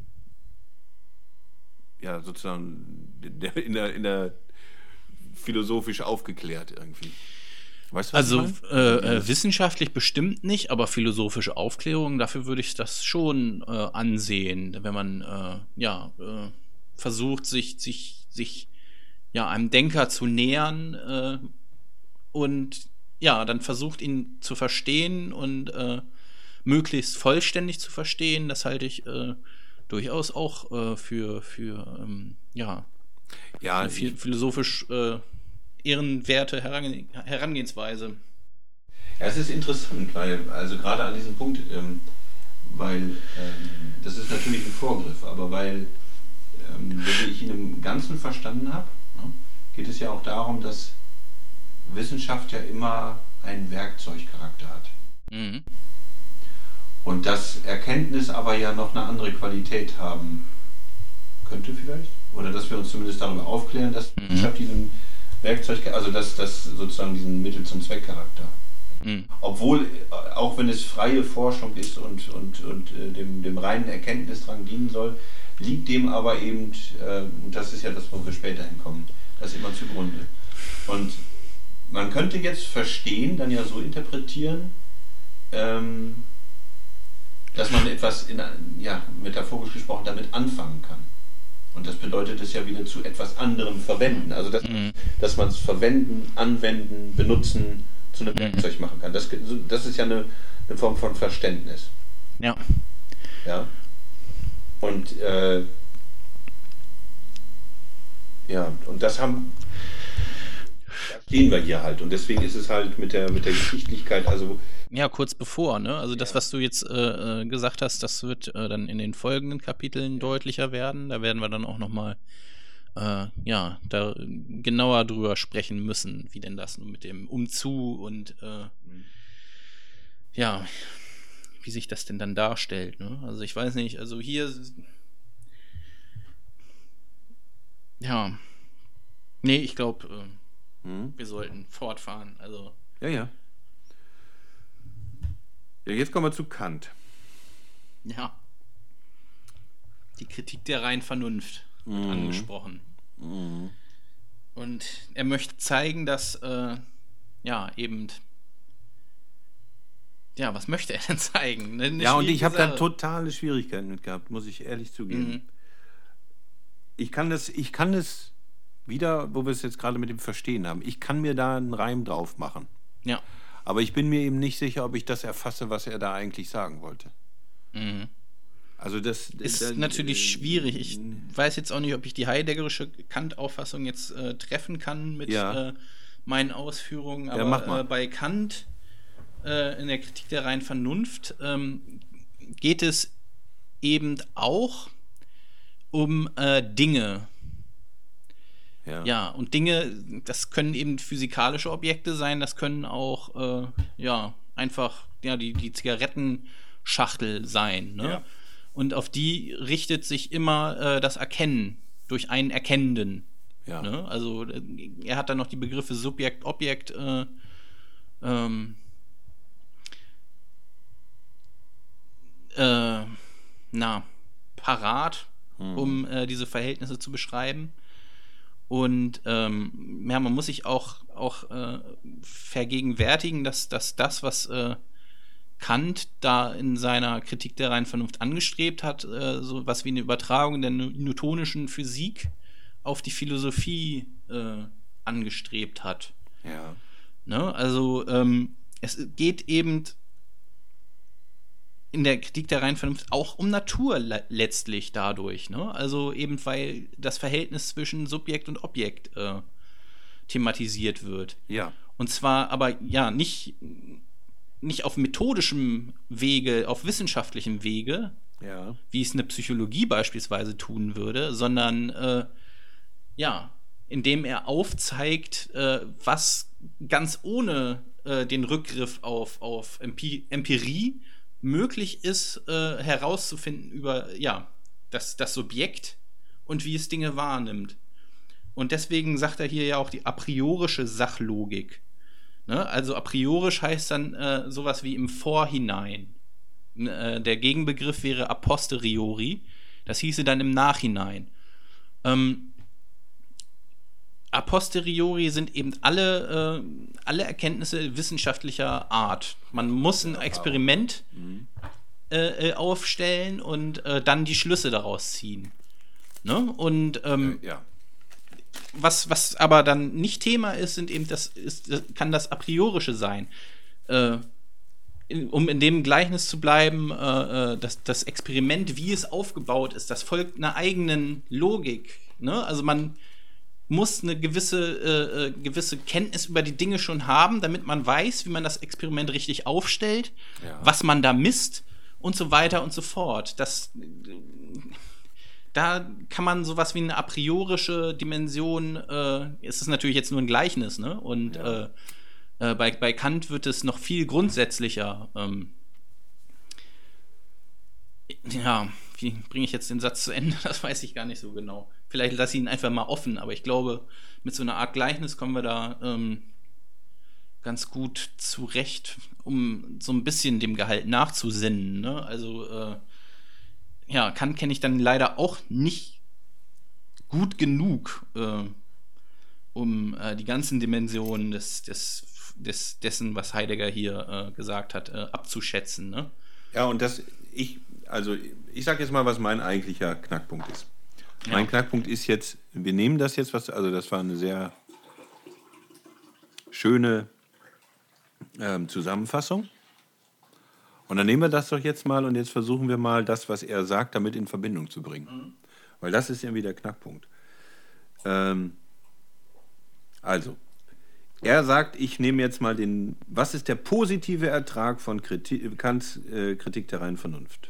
ja, sozusagen in der, in der philosophisch aufgeklärt irgendwie. Weißt du, was also ich äh, äh, wissenschaftlich bestimmt nicht, aber philosophische Aufklärung, dafür würde ich das schon äh, ansehen, wenn man äh, ja äh, versucht, sich, sich, sich ja, einem Denker zu nähern äh, und ja, dann versucht, ihn zu verstehen und äh, möglichst vollständig zu verstehen, das halte ich äh, durchaus auch äh, für, für ähm, ja, Ja, eine ich, philosophisch äh, ehrenwerte Herange Herangehensweise. ja, es ist interessant, weil, also gerade an diesem Punkt, ähm, weil, ähm, das ist natürlich ein Vorgriff, aber weil, ähm, wenn ich ihn im Ganzen verstanden habe, ne, geht es ja auch darum, dass Wissenschaft ja immer einen Werkzeugcharakter hat. Mhm. Und dass Erkenntnis aber ja noch eine andere Qualität haben könnte vielleicht. Oder dass wir uns zumindest darüber aufklären, dass Mhm. Wissenschaft diesen Werkzeug, also dass das sozusagen diesen Mittel zum Zweck-Charakter. Mhm. Obwohl, äh, auch wenn es freie Forschung ist und, und, und äh, dem, dem reinen Erkenntnisdrang dienen soll, liegt dem aber eben, äh, und das ist ja das, wo wir später hinkommen, das immer zugrunde. Und man könnte jetzt verstehen, dann ja so interpretieren, ähm, dass man etwas, in, ja, metaphorisch gesprochen, damit anfangen kann. Und das bedeutet es ja wieder zu etwas anderem verwenden. Also, dass, Mhm. dass man es verwenden, anwenden, benutzen, zu einem Mhm. Werkzeug machen kann. Das, das ist ja eine, eine Form von Verständnis. Ja. Ja. Und, äh, ja, und das haben, da stehen wir hier halt. Und deswegen ist es halt mit der, mit der Geschichtlichkeit, also, Ja, kurz bevor, ne? Also das, Ja. was du jetzt äh, äh, gesagt hast, das wird äh, dann in den folgenden Kapiteln deutlicher werden. Da werden wir dann auch nochmal äh, ja, da genauer drüber sprechen müssen, wie denn das nun mit dem Umzu und äh, ja, wie sich das denn dann darstellt, ne? Also ich weiß nicht, also hier ja, nee, ich glaube, äh, hm? wir sollten fortfahren. Also ja, ja. Ja, jetzt kommen wir zu Kant. ja, die Kritik der reinen Vernunft wird Mhm. angesprochen. Mhm. Und er möchte zeigen, dass, äh, ja, eben, ja, was möchte er denn zeigen? Eine Ja, und ich schwierige habe da Sache. totale Schwierigkeiten mit gehabt, muss ich ehrlich zugeben. Mhm. Ich kann das, ich kann es wieder, wo wir es jetzt gerade mit dem Verstehen haben, ich kann mir da einen Reim drauf machen. Ja. Aber ich bin mir eben nicht sicher, ob ich das erfasse, was er da eigentlich sagen wollte. Mhm. Also das Ist da- natürlich äh, schwierig. Ich weiß jetzt auch nicht, ob ich die heideggerische Kant-Auffassung jetzt äh, treffen kann mit Ja. äh, meinen Ausführungen, Ja, aber mach mal. äh, bei Kant äh, in der Kritik der reinen Vernunft ähm, geht es eben auch um äh, Dinge. Ja. Ja, und Dinge, das können eben physikalische Objekte sein, das können auch, äh, ja, einfach, ja, die, die Zigarettenschachtel sein, ne? Ja. Und auf die richtet sich immer äh, das Erkennen durch einen Erkennenden. Ja. Ne? Also äh, er hat dann noch die Begriffe Subjekt, Objekt, äh, ähm, äh, na, parat, Mhm. um äh, diese Verhältnisse zu beschreiben. Und ähm, ja, man muss sich auch, auch äh, vergegenwärtigen, dass, dass das, was äh, Kant da in seiner Kritik der reinen Vernunft angestrebt hat, äh, so was wie eine Übertragung der New- newtonischen Physik auf die Philosophie äh, angestrebt hat. Ja. Ne? Also ähm, es geht eben in der Kritik der reinen Vernunft auch um Natur le letztlich dadurch. Ne? Also eben weil das Verhältnis zwischen Subjekt und Objekt äh, thematisiert wird. Ja. Und zwar aber ja nicht, nicht auf methodischem Wege, auf wissenschaftlichem Wege, Ja. wie es eine Psychologie beispielsweise tun würde, sondern äh, ja, indem er aufzeigt, äh, was ganz ohne äh, den Rückgriff auf, auf Empi Empirie möglich ist, äh, herauszufinden über ja, das, das Subjekt und wie es Dinge wahrnimmt. Und deswegen sagt er hier ja auch die a priorische Sachlogik. Ne? Also a priorisch heißt dann äh, sowas wie im Vorhinein. Äh, der Gegenbegriff wäre a posteriori. Das hieße dann im Nachhinein. Ähm, a posteriori sind eben alle, äh, alle Erkenntnisse wissenschaftlicher Art. Man muss ein Experiment äh, äh, aufstellen und äh, dann die Schlüsse daraus ziehen. Ne? Und ähm, Äh, ja. was, was aber dann nicht Thema ist, sind eben das, ist, das kann das a priorische sein. Äh, um in dem Gleichnis zu bleiben, äh, das, das Experiment, wie es aufgebaut ist, das folgt einer eigenen Logik. Ne? Also man muss eine gewisse, äh, gewisse Kenntnis über die Dinge schon haben, damit man weiß, wie man das Experiment richtig aufstellt, ja. was man da misst und so weiter und so fort. Das, da kann man sowas wie eine a priorische Dimension, äh, ist es natürlich jetzt nur ein Gleichnis, ne? Und ja. äh, äh, bei, bei Kant wird es noch viel grundsätzlicher. Ähm, ja, wie bringe ich jetzt den Satz zu Ende? Das weiß ich gar nicht so genau. Vielleicht lasse ich ihn einfach mal offen, aber ich glaube, mit so einer Art Gleichnis kommen wir da ähm, ganz gut zurecht, um so ein bisschen dem Gehalt nachzusinnen. Ne? Also, äh, ja, Kant kenne ich dann leider auch nicht gut genug, äh, um äh, die ganzen Dimensionen des, des, des, dessen, was Heidegger hier äh, gesagt hat, äh, abzuschätzen. Ne? Ja, und das, ich, also ich sage jetzt mal, was mein eigentlicher Knackpunkt ist. Ja. Mein Knackpunkt ist jetzt, wir nehmen das jetzt, was, also das war eine sehr schöne ähm, Zusammenfassung. Und dann nehmen wir das doch jetzt mal und jetzt versuchen wir mal das, was er sagt, damit in Verbindung zu bringen. Mhm. Weil das ist irgendwie der Knackpunkt. Ähm, also, er sagt, ich nehme jetzt mal den, was ist der positive Ertrag von Kritik, Kants äh, Kritik der reinen Vernunft?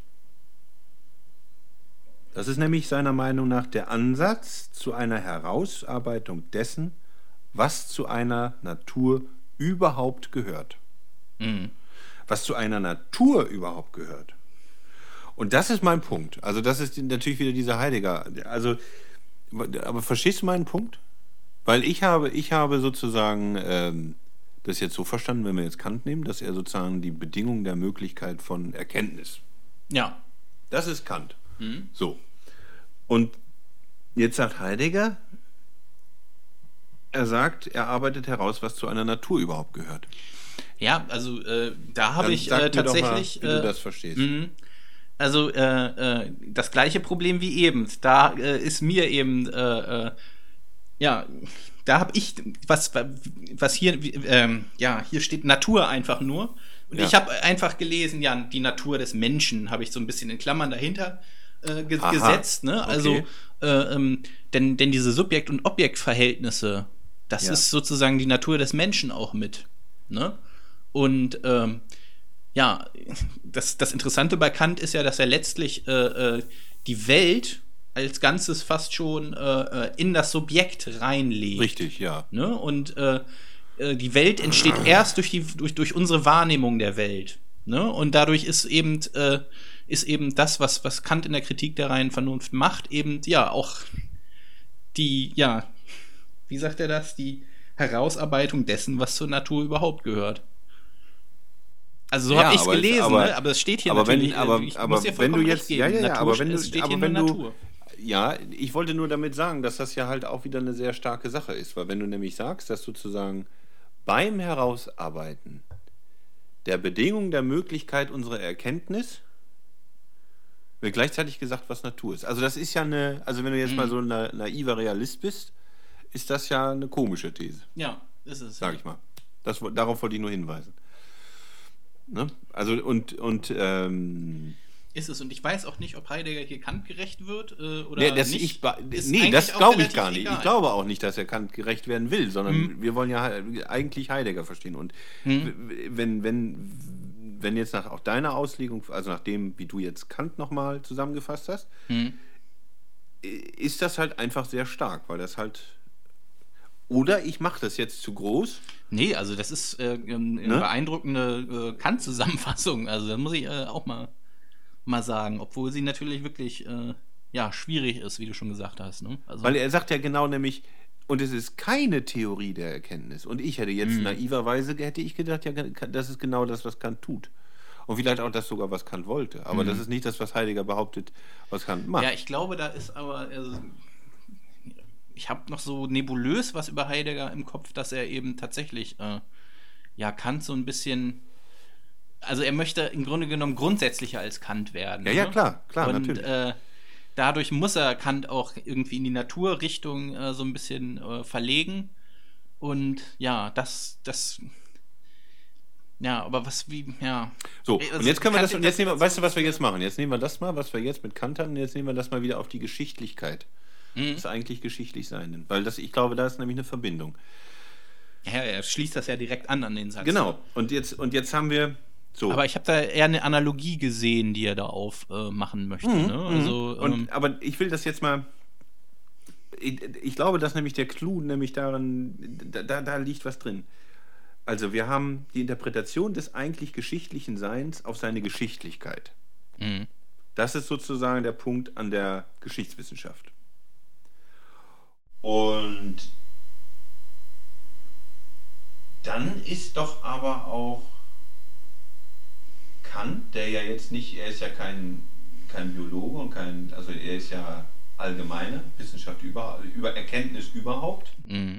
Das ist nämlich seiner Meinung nach der Ansatz zu einer Herausarbeitung dessen, was zu einer Natur überhaupt gehört. Mhm. Was zu einer Natur überhaupt gehört. Und das ist mein Punkt. Also das ist natürlich wieder dieser Heidegger. Also, aber verstehst du meinen Punkt? Weil ich habe, ich habe sozusagen ähm, das jetzt so verstanden, wenn wir jetzt Kant nehmen, dass er sozusagen die Bedingung der Möglichkeit von Erkenntnis. Ja. Das ist Kant. Mhm. So. Und jetzt sagt Heidegger, er sagt, er arbeitet heraus, was zu einer Natur überhaupt gehört. Ja, also äh, da habe ich äh, tatsächlich. Mal, wie äh, du das verstehst. Mh, also äh, äh, das gleiche Problem wie eben. Da äh, ist mir eben, äh, äh, ja, da habe ich, was, was hier, äh, ja, hier steht Natur einfach nur. Und ja. ich habe einfach gelesen, ja, die Natur des Menschen habe ich so ein bisschen in Klammern dahinter äh, ge- gesetzt. Ne? Also, okay. äh, ähm, denn, denn diese Subjekt- und Objektverhältnisse, das ja. ist sozusagen die Natur des Menschen auch mit. Ne? Und ähm, ja, das, das Interessante bei Kant ist ja, dass er letztlich äh, äh, die Welt als Ganzes fast schon äh, in das Subjekt reinlegt. Richtig, ja. Ne? Und äh, die Welt entsteht erst durch, die, durch, durch unsere Wahrnehmung der Welt. Ne? Und dadurch ist eben, äh, ist eben das, was, was Kant in der Kritik der reinen Vernunft macht, eben ja auch die, ja, wie sagt er das, die Herausarbeitung dessen, was zur Natur überhaupt gehört. Also so ja, habe ich es gelesen, aber, ne? aber es steht hier aber natürlich. Wenn, aber ich aber muss dir wenn du jetzt, geben. ja, ja, ja, Natur, aber wenn du, es steht aber hier wenn nur du, Natur. Ja, ich wollte nur damit sagen, dass das ja halt auch wieder eine sehr starke Sache ist, weil wenn du nämlich sagst, dass sozusagen beim Herausarbeiten der Bedingung der Möglichkeit unserer Erkenntnis wird gleichzeitig gesagt, was Natur ist. Also das ist ja eine, also wenn du jetzt hm. mal so ein na- naiver Realist bist, ist das ja eine komische These. Ja, ist es. Sag ich mal. Das, darauf wollte ich nur hinweisen. Ne? Also und, und ähm, ist es. Und ich weiß auch nicht, ob Heidegger hier Kant gerecht wird äh, oder nee, das nicht. Ich, nee, das glaube ich gar nicht. Egal. Ich glaube auch nicht, dass er Kant gerecht werden will, sondern hm. wir wollen ja eigentlich Heidegger verstehen. Und hm. wenn, wenn, wenn jetzt nach auch deiner Auslegung, also nach dem, wie du jetzt Kant nochmal zusammengefasst hast, hm. ist das halt einfach sehr stark, weil das halt. Oder ich mache das jetzt zu groß. Nee, also das ist äh, eine ne? beeindruckende äh, Kant-Zusammenfassung. Also da muss ich äh, auch mal mal sagen, obwohl sie natürlich wirklich äh, ja, schwierig ist, wie du schon gesagt hast. Ne? Also, weil er sagt ja genau nämlich, und es ist keine Theorie der Erkenntnis. Und ich hätte jetzt mhm. naiverweise, hätte ich gedacht, ja, das ist genau das, was Kant tut. Und vielleicht auch das sogar, was Kant wollte. Aber mhm. das ist nicht das, was Heidegger behauptet, was Kant macht. Ja, ich glaube, da ist aber, also, ich habe noch so nebulös was über Heidegger im Kopf, dass er eben tatsächlich, äh, ja, Kant so ein bisschen. Also er möchte im Grunde genommen grundsätzlicher als Kant werden. Ja, ne? ja, klar, klar, und, natürlich. Äh, dadurch muss er Kant auch irgendwie in die Naturrichtung äh, so ein bisschen äh, verlegen. Und ja, das, das Ja, aber was wie, ja. So, Also, und jetzt können wir Kant das, und jetzt nehmen wir, Interpretation- weißt du, was wir jetzt machen? Jetzt nehmen wir das mal, was wir jetzt mit Kant hatten, und jetzt nehmen wir das mal wieder auf die Geschichtlichkeit. Mhm. Das eigentlich geschichtlich Sein. Weil das, ich glaube, da ist nämlich eine Verbindung. Ja, er schließt das ja direkt an an den Satz. Genau. Und jetzt, und jetzt haben wir so. Aber ich habe da eher eine Analogie gesehen, die er da aufmachen äh, möchte. Mhm, Ne? Also, und, ähm, aber ich will das jetzt mal. Ich, ich glaube, dass nämlich der Clou nämlich darin, da, da liegt was drin. Also wir haben die Interpretation des eigentlich geschichtlichen Seins auf seine Geschichtlichkeit. mhm. Das ist sozusagen der Punkt an der Geschichtswissenschaft. Und dann ist doch aber auch Kant, der ja jetzt nicht, er ist ja kein, kein Biologe und kein, also er ist ja allgemeine Wissenschaft über, über Erkenntnis überhaupt. Mhm.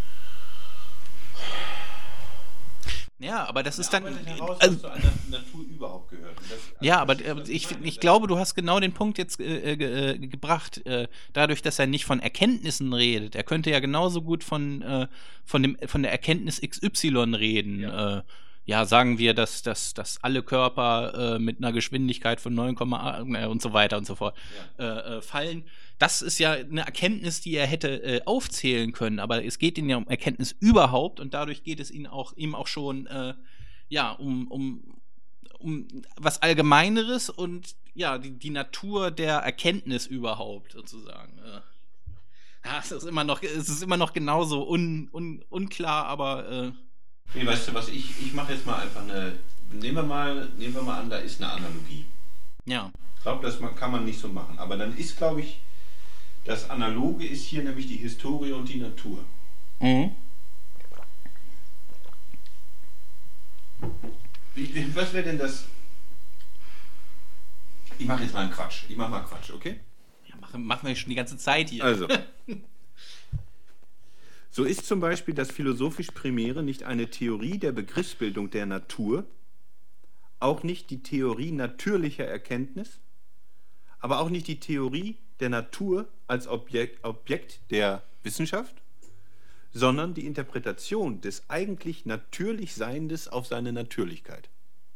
Ja, aber das ist dann. Heraus, Also, was zu einer Natur überhaupt gehört. Und das, also ja, aber das ist, was äh, ich, meine. ich glaube, du hast genau den Punkt jetzt äh, äh, gebracht. Äh, dadurch, dass er nicht von Erkenntnissen redet. Er könnte ja genauso gut von, äh, von, dem, von der Erkenntnis X Y reden. Ja. Äh, ja, sagen wir, dass, dass, dass alle Körper äh, mit einer Geschwindigkeit von neun Komma acht äh, und so weiter und so fort Ja. äh, äh, fallen. Das ist ja eine Erkenntnis, die er hätte äh, aufzählen können, aber es geht ihm ja um Erkenntnis überhaupt und dadurch geht es ihm auch, ihm auch schon äh, ja, um, um, um was Allgemeineres und ja, die, die Natur der Erkenntnis überhaupt sozusagen. Äh. Ja, es ist immer noch, es ist immer noch genauso un, un, unklar, aber äh, Nee, weißt du was, ich, ich mache jetzt mal einfach eine, nehmen wir mal, nehmen wir mal an, da ist eine Analogie. ja. Ich glaube, das man- kann man nicht so machen. Aber dann ist, glaube ich, das Analoge ist hier nämlich die Historie und die Natur. Mhm. Wie, wie- was wäre denn das? Ich mache jetzt mal einen Quatsch. Ich mache mal Quatsch, okay? Ja, machen, machen wir schon die ganze Zeit hier. Also. So ist zum Beispiel das philosophisch Primäre nicht eine Theorie der Begriffsbildung der Natur, auch nicht die Theorie natürlicher Erkenntnis, aber auch nicht die Theorie der Natur als Objekt, Objekt der Wissenschaft, sondern die Interpretation des eigentlich natürlich Seiendes auf seine Natürlichkeit.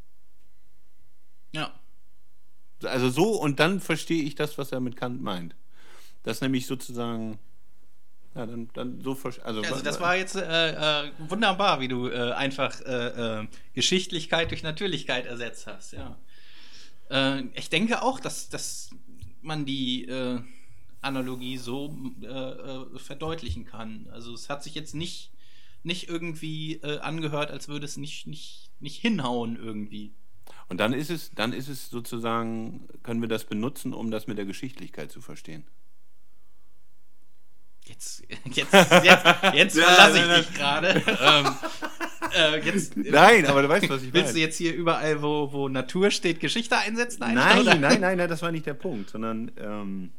Ja. Also so, und dann verstehe ich das, was er mit Kant meint. Das nämlich sozusagen, ja, dann, dann so, versch- also, Also das war jetzt äh, äh, wunderbar, wie du äh, einfach äh, äh, Geschichtlichkeit durch Natürlichkeit ersetzt hast, ja. Äh, ich denke auch, dass, dass man die äh, Analogie so äh, äh, verdeutlichen kann. Also es hat sich jetzt nicht, nicht irgendwie äh, angehört, als würde es nicht, nicht, nicht hinhauen irgendwie. Und dann ist es, dann ist es sozusagen, können wir das benutzen, um das mit der Geschichtlichkeit zu verstehen. Jetzt, jetzt, jetzt, jetzt verlasse ich dich gerade. ähm, äh, jetzt, Nein, aber du weißt, was ich willst du meine. jetzt hier überall, wo, wo Natur steht, Geschichte einsetzen? Nein, einfach, oder? nein, nein, nein, das war nicht der Punkt, sondern ähm,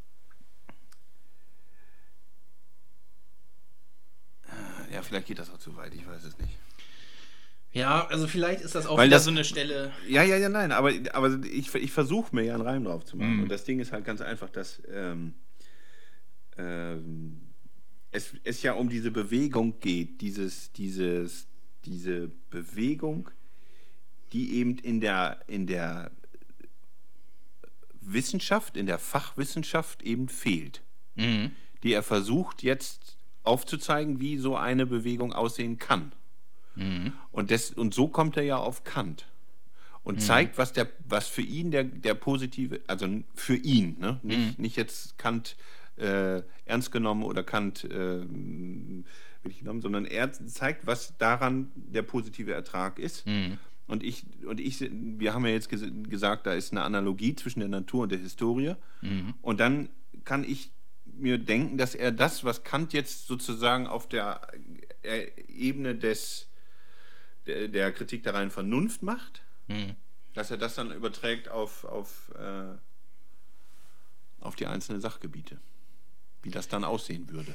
äh, ja, vielleicht geht das auch zu weit, ich weiß es nicht. Ja, also vielleicht ist das auch Weil wieder das- so eine Stelle. Ja, ja, ja, nein, aber, aber ich, ich versuche mir ja einen Reim drauf zu machen. Mhm. Und das Ding ist halt ganz einfach, dass ähm, ähm, es, es ja um diese Bewegung geht, dieses, dieses, diese Bewegung, die eben in der, in der Wissenschaft, in der Fachwissenschaft eben fehlt. Mhm. Die er versucht jetzt aufzuzeigen, wie so eine Bewegung aussehen kann. Mhm. Und, das, und so kommt er ja auf Kant und zeigt, was, der, was für ihn der, der positive, also für ihn, ne? nicht, nicht jetzt Kant äh, ernst genommen oder Kant äh, wirklich genommen, sondern er zeigt, was daran der positive Ertrag ist. Mhm. Und ich, und ich, wir haben ja jetzt ges- gesagt, da ist eine Analogie zwischen der Natur und der Historie. Mhm. Und dann kann ich mir denken, dass er das, was Kant jetzt sozusagen auf der äh, Ebene des, der, der Kritik der reinen Vernunft macht, Mhm. dass er das dann überträgt auf, auf, äh, auf die einzelnen Sachgebiete. Wie das dann aussehen würde.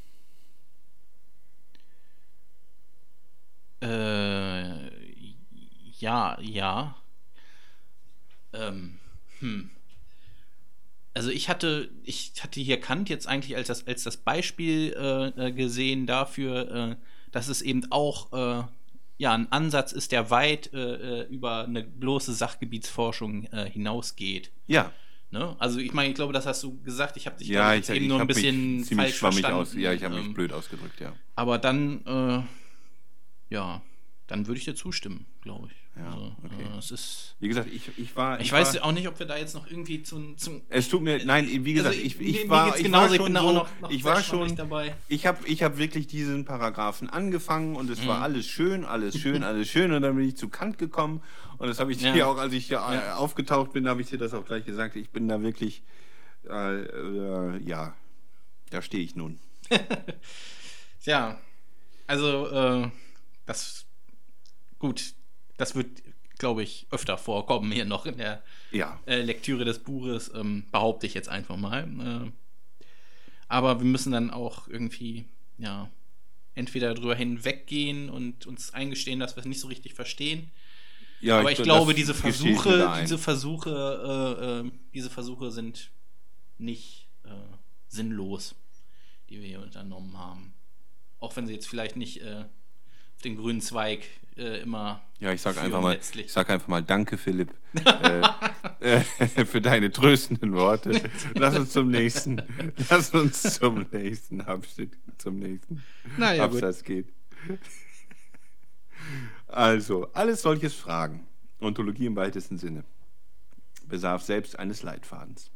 Äh, ja, ja. Ähm, hm. Also ich hatte, ich hatte hier Kant jetzt eigentlich als das, als das Beispiel äh, äh, gesehen dafür, äh, dass es eben auch äh, ja ein Ansatz ist, der weit äh, über eine bloße Sachgebietsforschung äh, hinausgeht. Ja. Ne? Also ich meine, ich glaube, das hast du gesagt, ich habe dich ja, jetzt ich, eben ich nur ein mich bisschen ziemlich falsch schwammig verstanden. aus. Ja, ich habe mich ähm, blöd ausgedrückt, ja. Aber dann, äh, ja, dann würde ich dir zustimmen, glaube ich. Ja, also, okay. Äh, es ist, Wie gesagt, ich, ich war... ich, Ich weiß war, auch nicht, ob wir da jetzt noch irgendwie zum... zum es tut mir... Nein, wie gesagt, also ich, mir- ich mir war, geht's ich genauso, war ich schon bin da so... auch noch- noch ich sehr war schwammig schon... dabei. Ich habe ich hab wirklich diesen Paragraphen angefangen und es war Mhm. alles schön, alles schön, alles schön und dann bin ich zu Kant gekommen und das habe ich Ja. dir auch, als ich hier äh, Ja. aufgetaucht bin, habe ich dir das auch gleich gesagt. Ich bin da wirklich... Äh, äh, ja, da stehe ich nun. Ja, also äh, das... Gut, das wird, glaube ich, öfter vorkommen hier noch in der Ja. äh, Lektüre des Buches, ähm, behaupte ich jetzt einfach mal. Äh, aber wir müssen dann auch irgendwie, ja, entweder drüber hinweggehen und uns eingestehen, dass wir es nicht so richtig verstehen. Ja, aber ich, das glaube, diese gestehe ich mir Versuche, da ein. diese Versuche, äh, äh, diese Versuche sind nicht äh, sinnlos, die wir hier unternommen haben. Auch wenn sie jetzt vielleicht nicht äh, auf den grünen Zweig äh, immer Ja, ich sag führen einfach mal, letztlich. ich sag einfach mal Danke, Philipp, äh, äh, für deine tröstenden Worte. Lass uns zum nächsten, lass uns zum nächsten Abschnitt, zum nächsten Naja, gut. Absatz gehen. Also, alles solches Fragen, Ontologie im weitesten Sinne, bedarf selbst eines Leitfadens.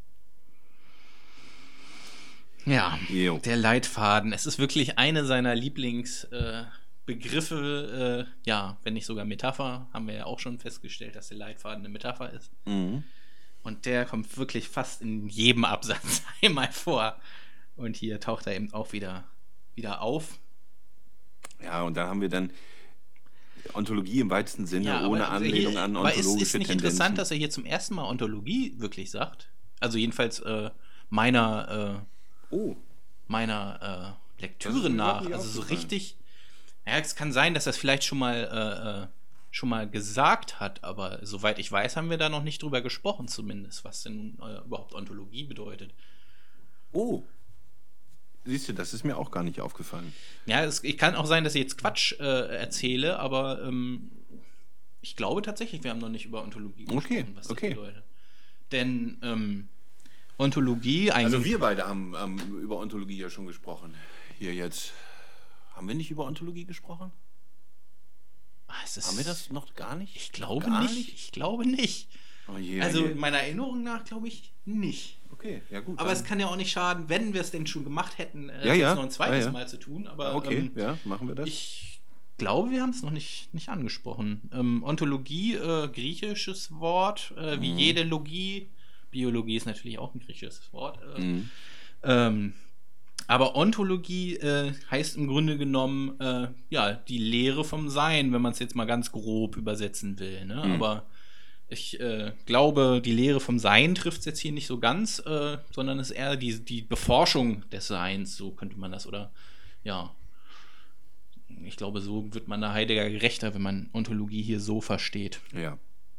Ja, Jo. der Leitfaden. Es ist wirklich eine seiner Lieblingsbegriffe, äh, Begriffe, äh, ja, wenn nicht sogar Metapher, haben wir ja auch schon festgestellt, dass der Leitfaden eine Metapher ist. Mhm. Und der kommt wirklich fast in jedem Absatz einmal vor. Und hier taucht er eben auch wieder, wieder auf. Ja, und da haben wir dann Ontologie im weitesten Sinne, ohne aber Anlehnung hier, an aber ontologische ist, ist nicht Tendenzen. interessant, dass er hier zum ersten Mal Ontologie wirklich sagt? Also jedenfalls äh, meiner, äh, Oh, meiner äh, Das ist Lektüre mir nach, überhaupt nicht also so aufgefallen. richtig. Ja, es kann sein, dass er es vielleicht schon mal äh, äh, schon mal gesagt hat, aber soweit ich weiß, haben wir da noch nicht drüber gesprochen, zumindest, was denn äh, überhaupt Ontologie bedeutet. oh. Siehst du, das ist mir auch gar nicht aufgefallen. Ja, es ich kann auch sein, dass ich jetzt Quatsch äh, erzähle, aber ähm, ich glaube tatsächlich, wir haben noch nicht über Ontologie Okay, gesprochen, was das okay. bedeutet. Denn ähm, Ontologie eigentlich. Also wir beide haben, haben über Ontologie ja schon gesprochen. Hier jetzt. Haben wir nicht über Ontologie gesprochen? Ah, es ist, Haben wir das noch gar nicht? Ich glaube gar nicht. Ich glaube nicht. Oh je, Also je. meiner Erinnerung nach glaube ich nicht. Okay, ja gut. Aber dann- es kann ja auch nicht schaden, wenn wir es denn schon gemacht hätten, äh, Ja, jetzt ja. noch ein zweites Ja, ja. Mal zu tun. Aber Okay, ähm, ja, machen wir das. ich glaube, wir haben es noch nicht, nicht angesprochen. Ähm, Ontologie, äh, griechisches Wort, äh, wie Mhm. jede Logie. Biologie ist natürlich auch ein griechisches Wort. Äh, Mhm. ähm, aber Ontologie äh, heißt im Grunde genommen, äh, ja, die Lehre vom Sein, wenn man es jetzt mal ganz grob übersetzen will. Ne? Mhm. Aber ich äh, glaube, die Lehre vom Sein trifft es jetzt hier nicht so ganz, äh, sondern es ist eher die, die Beforschung des Seins, so könnte man das, oder ja. Ich glaube, so wird man da Heidegger gerechter, wenn man Ontologie hier so versteht. Ja.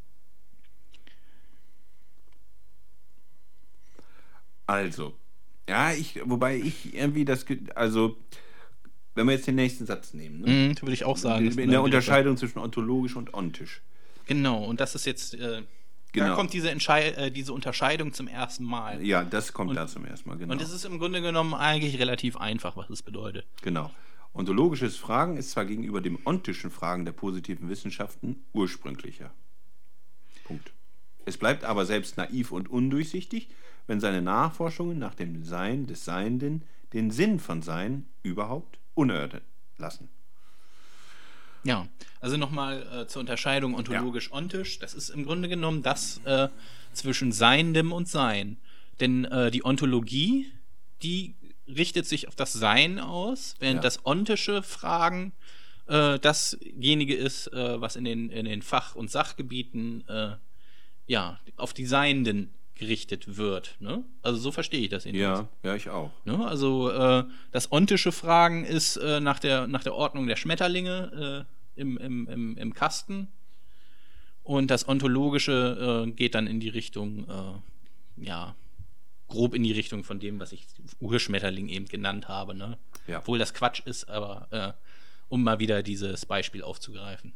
Also, ja, ich, wobei ich irgendwie das, ge- also, wenn wir jetzt den nächsten Satz nehmen, ne? Mhm, würde ich auch sagen. dass in man der da wieder- Unterscheidung zwischen ontologisch und ontisch. Genau, und das ist jetzt, äh, Genau. da kommt diese, Entschei äh, diese Unterscheidung zum ersten Mal. Ja, das kommt Und- da zum ersten Mal, genau. Und es ist im Grunde genommen eigentlich relativ einfach, was es bedeutet. Genau. Ontologisches Fragen ist zwar gegenüber dem ontischen Fragen der positiven Wissenschaften ursprünglicher. Punkt. Es bleibt aber selbst naiv und undurchsichtig, wenn seine Nachforschungen nach dem Sein des Seienden den Sinn von Sein überhaupt unerörtert lassen. Ja, also nochmal äh, zur Unterscheidung ontologisch-ontisch. Das ist im Grunde genommen das äh, zwischen Seiendem und Sein. Denn äh, die Ontologie, die richtet sich auf das Sein aus, während Ja. das ontische Fragen äh, dasjenige ist, äh, was in den, in den Fach- und Sachgebieten äh, ja, auf die Seienden gerichtet wird. Ne? Also so verstehe ich das jedenfalls. Ja, ja, ich auch. Ne? Also äh, das ontische Fragen ist äh, nach, der, nach der Ordnung der Schmetterlinge äh, im, im, im, im Kasten. Und das ontologische äh, geht dann in die Richtung, äh, ja, grob in die Richtung von dem, was ich Urschmetterling eben genannt habe. Ne? Ja. Obwohl das Quatsch ist, aber äh, um mal wieder dieses Beispiel aufzugreifen.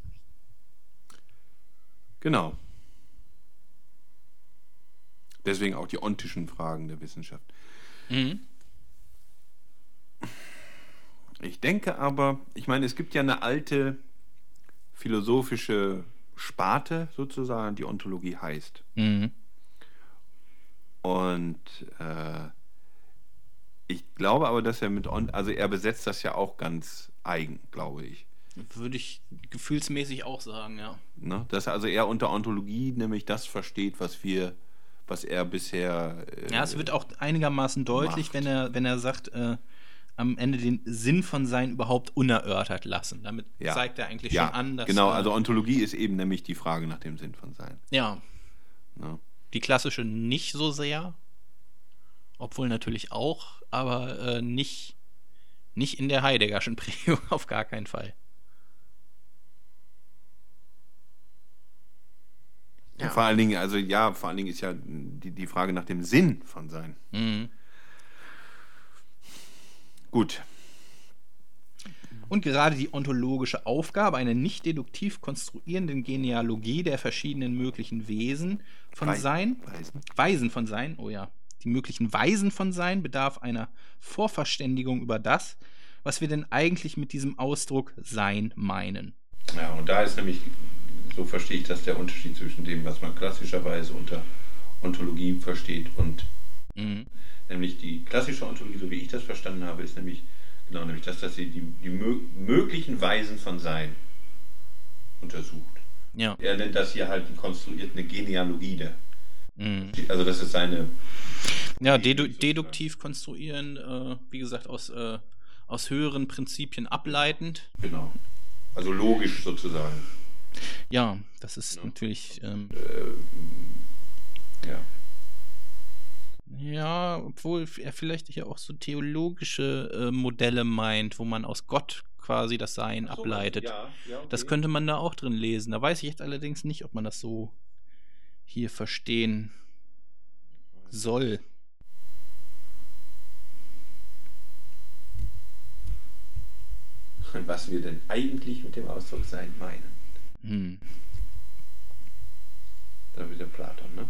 Genau. Deswegen auch die ontischen Fragen der Wissenschaft. Mhm. Ich denke aber, ich meine, es gibt ja eine alte philosophische Sparte sozusagen, die Ontologie heißt. Mhm. Und äh, ich glaube aber, dass er mit, On- also er besetzt das ja auch ganz eigen, glaube ich. Würde ich gefühlsmäßig auch sagen, ja. Ne? Dass also er unter Ontologie nämlich das versteht, was wir, was er bisher. Äh, Ja, es wird auch einigermaßen deutlich, macht. wenn er, wenn er sagt, äh, am Ende den Sinn von Sein überhaupt unerörtert lassen. Damit ja. zeigt er eigentlich ja, schon an, dass... Genau, äh, also Ontologie ist eben nämlich die Frage nach dem Sinn von Sein. Ja. Ne? Die klassische nicht so sehr, obwohl natürlich auch, aber äh, nicht, nicht in der Heideggerschen Prägung, auf gar keinen Fall. Ja. Vor allen Dingen, also ja, vor allen Dingen ist ja die, die Frage nach dem Sinn von Sein. Mhm. Gut. Und gerade die ontologische Aufgabe einer nicht deduktiv konstruierenden Genealogie der verschiedenen möglichen Wesen von Weisen. Sein, Weisen. Weisen von Sein, oh ja, die möglichen Weisen von Sein bedarf einer Vorverständigung über das, was wir denn eigentlich mit diesem Ausdruck Sein meinen. Ja, und da ist nämlich, so verstehe ich das, der Unterschied zwischen dem, was man klassischerweise unter Ontologie versteht und Mhm. nämlich die klassische Ontologie, so wie ich das verstanden habe, ist nämlich genau nämlich das, dass sie die, die mö möglichen Weisen von Sein untersucht. Ja. Er nennt das hier halt die konstruierte Genealogie. Der, Mhm. also das ist seine... Ja, dedu deduktiv konstruieren, äh, wie gesagt, aus, äh, aus höheren Prinzipien ableitend. Genau. Also logisch sozusagen. Ja, das ist Ja. natürlich... Ähm, Äh, ja. Ja, obwohl er vielleicht hier auch so theologische äh, Modelle meint, wo man aus Gott quasi das Sein Ach so, ableitet. Ja, ja, okay. Das könnte man da auch drin lesen. Da weiß ich jetzt allerdings nicht, ob man das so hier verstehen soll. Was wir denn eigentlich mit dem Ausdruck Sein meinen. Hm. Da wieder Platon, ne?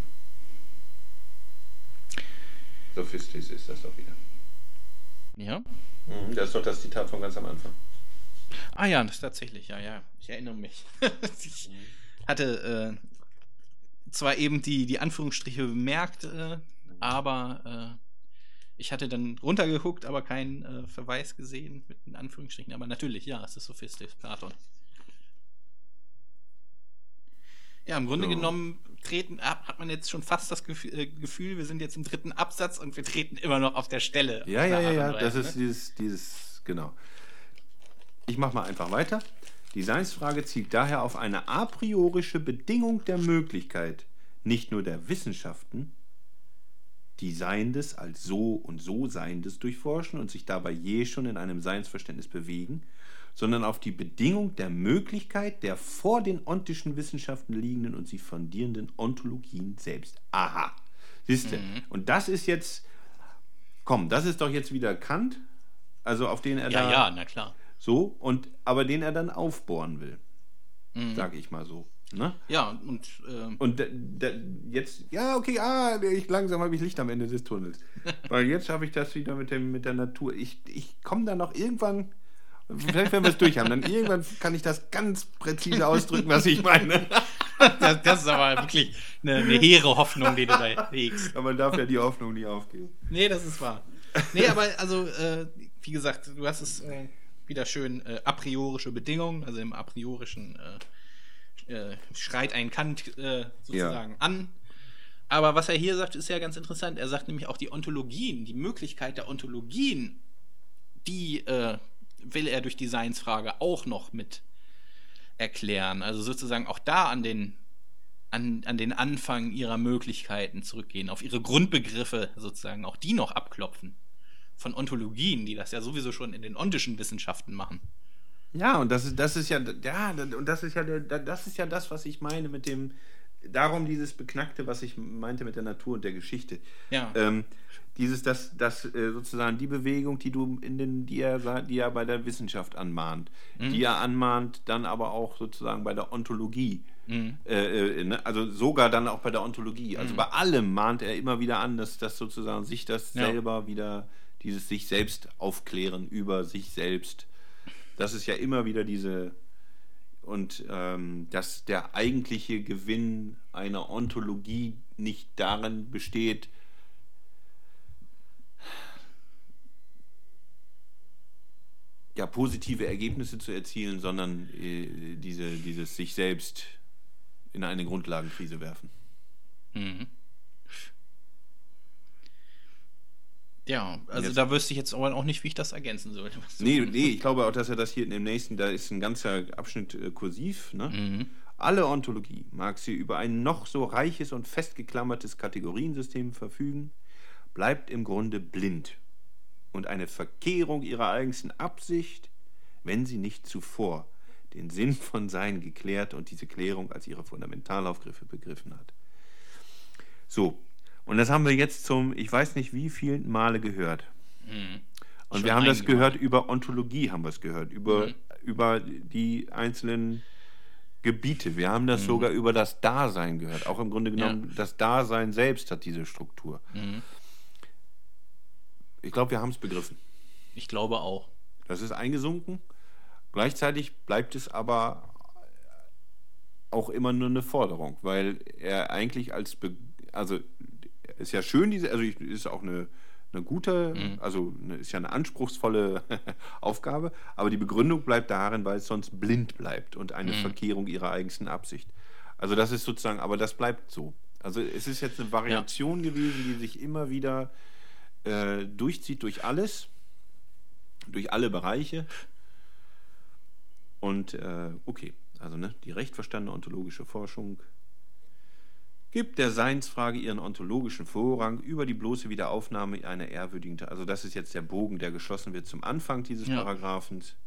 Sophistis ist das doch wieder. Ja? Mhm, das ist doch das Zitat von ganz am Anfang. Ah ja, das ist tatsächlich, ja, ja. Ich erinnere mich. Ich hatte äh, zwar eben die, die Anführungsstriche bemerkt, äh, aber äh, ich hatte dann runtergeguckt, aber keinen äh, Verweis gesehen mit den Anführungsstrichen. Aber natürlich, ja, es ist Sophistis, Platon. Ja, im Grunde So. genommen treten ab, hat man jetzt schon fast das Gefühl, äh, Gefühl, wir sind jetzt im dritten Absatz und wir treten immer noch auf der Stelle. Ja, auf ja, eine ja, Art ja, und das Weise, ist ne? dieses, dieses, genau. Ich mache mal einfach weiter. Die Seinsfrage zielt daher auf eine a priorische Bedingung der Möglichkeit, nicht nur der Wissenschaften, die Seiendes als so und so Seiendes durchforschen und sich dabei je schon in einem Seinsverständnis bewegen, sondern auf die Bedingung der Möglichkeit der vor den ontischen Wissenschaften liegenden und sie fundierenden Ontologien selbst. Aha, siehst du? Mhm. Und das ist jetzt, komm, das ist doch jetzt wieder Kant, also auf den er Ja, da ja, na klar. so, und aber den er dann aufbohren will, Mhm. sage ich mal so. Ne? Ja, und ähm, Und da, da, jetzt, ja, okay, ah, ich, langsam habe ich Licht am Ende des Tunnels. Weil jetzt habe ich das wieder mit, dem, mit der Natur. Ich, ich komme da noch irgendwann, vielleicht wenn wir es durch haben, dann irgendwann kann ich das ganz präzise ausdrücken, was ich meine. das, das ist aber wirklich eine, eine hehre Hoffnung, die du da hegst. Aber man darf ja die Hoffnung nicht aufgeben. Nee, das ist wahr. Nee, aber also, äh, wie gesagt, du hast es äh, wieder schön äh, a priorische Bedingungen, also im a priorischen äh, äh, schreit ein Kant äh, sozusagen Ja. an. Aber was er hier sagt, ist ja ganz interessant. Er sagt nämlich auch die Ontologien, die Möglichkeit der Ontologien, die äh, will er durch die Seinsfrage auch noch mit erklären. Also sozusagen auch da an den, an, an den Anfang ihrer Möglichkeiten zurückgehen, auf ihre Grundbegriffe sozusagen, auch die noch abklopfen. Von Ontologien, die das ja sowieso schon in den ontischen Wissenschaften machen. Ja, und das ist, das ist ja, ja, und das ist ja, der, das ist ja das, was ich meine mit dem, darum dieses Beknackte, was ich meinte mit der Natur und der Geschichte. Ja. Ähm, Dieses, das, das äh, sozusagen die Bewegung, die du in den, die er, sa- die er bei der Wissenschaft anmahnt, Mhm. die er anmahnt, dann aber auch sozusagen bei der Ontologie. Mhm. Äh, äh, ne? Also sogar dann auch bei der Ontologie. Also bei allem mahnt er immer wieder an, dass das sozusagen sich das Ja. selber wieder, dieses sich selbst aufklären über sich selbst. Das ist ja immer wieder diese, und ähm, dass der eigentliche Gewinn einer Ontologie nicht darin besteht, ja, positive Ergebnisse zu erzielen, sondern äh, diese, dieses sich selbst in eine Grundlagenkrise werfen. Mhm. Ja, also Jetzt- da wüsste ich jetzt aber auch nicht, wie ich das ergänzen sollte. was du- Nee, nee, ich glaube auch, dass er das hier in dem nächsten, da ist ein ganzer Abschnitt äh, kursiv, ne? Mhm. Alle Ontologie mag sie über ein noch so reiches und festgeklammertes Kategoriensystem verfügen, bleibt im Grunde blind und eine Verkehrung ihrer eigensten Absicht, wenn sie nicht zuvor den Sinn von Sein geklärt und diese Klärung als ihre Fundamentalaufgriffe begriffen hat. So, und das haben wir jetzt zum, ich weiß nicht wie vielen Male gehört. Mhm. Und Schon wir haben das einige Male. gehört über Ontologie, haben wir es gehört, über, Mhm. über die einzelnen Gebiete. Wir haben das Mhm. sogar über das Dasein gehört. Auch im Grunde genommen, Ja. das Dasein selbst hat diese Struktur. Mhm. Ich glaube, wir haben es begriffen. Ich glaube auch. Das ist eingesunken. Gleichzeitig bleibt es aber auch immer nur eine Forderung, weil er eigentlich als, Be also ist ja schön, diese, also ich- ist auch eine, eine gute, Mhm. also eine, ist ja eine anspruchsvolle Aufgabe, aber die Begründung bleibt darin, weil es sonst blind bleibt und eine Mhm. Verkehrung ihrer eigensten Absicht. Also das ist sozusagen, aber das bleibt so. Also es ist jetzt eine Variation gewesen, die sich immer wieder äh, durchzieht durch alles, durch alle Bereiche. Und äh, okay, also ne, die recht verstandene ontologische Forschung gibt der Seinsfrage ihren ontologischen Vorrang über die bloße Wiederaufnahme einer ehrwürdigen, Ta- also das ist jetzt der Bogen, der geschlossen wird zum Anfang dieses Ja. Paragraphens.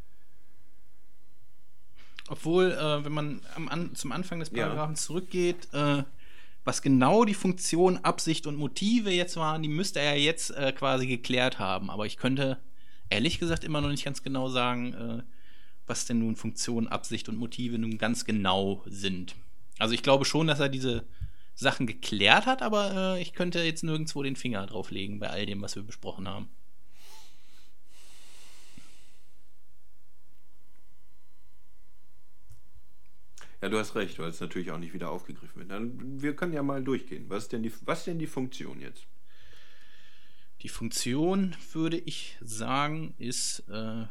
Obwohl, äh, wenn man am an, zum Anfang des Ja. Paragraphen zurückgeht, äh, was genau die Funktion, Absicht und Motive jetzt waren, die müsste er ja jetzt äh, quasi geklärt haben. Aber ich könnte ehrlich gesagt immer noch nicht ganz genau sagen, äh, was denn nun Funktion, Absicht und Motive nun ganz genau sind. Also ich glaube schon, dass er diese Sachen geklärt hat, aber äh, ich könnte jetzt nirgendwo den Finger drauf legen bei all dem, was wir besprochen haben. Ja, du hast recht, weil es natürlich auch nicht wieder aufgegriffen wird. Dann, wir können ja mal durchgehen. Was ist denn die, was ist denn die Funktion jetzt? Die Funktion, würde ich sagen, ist. Äh,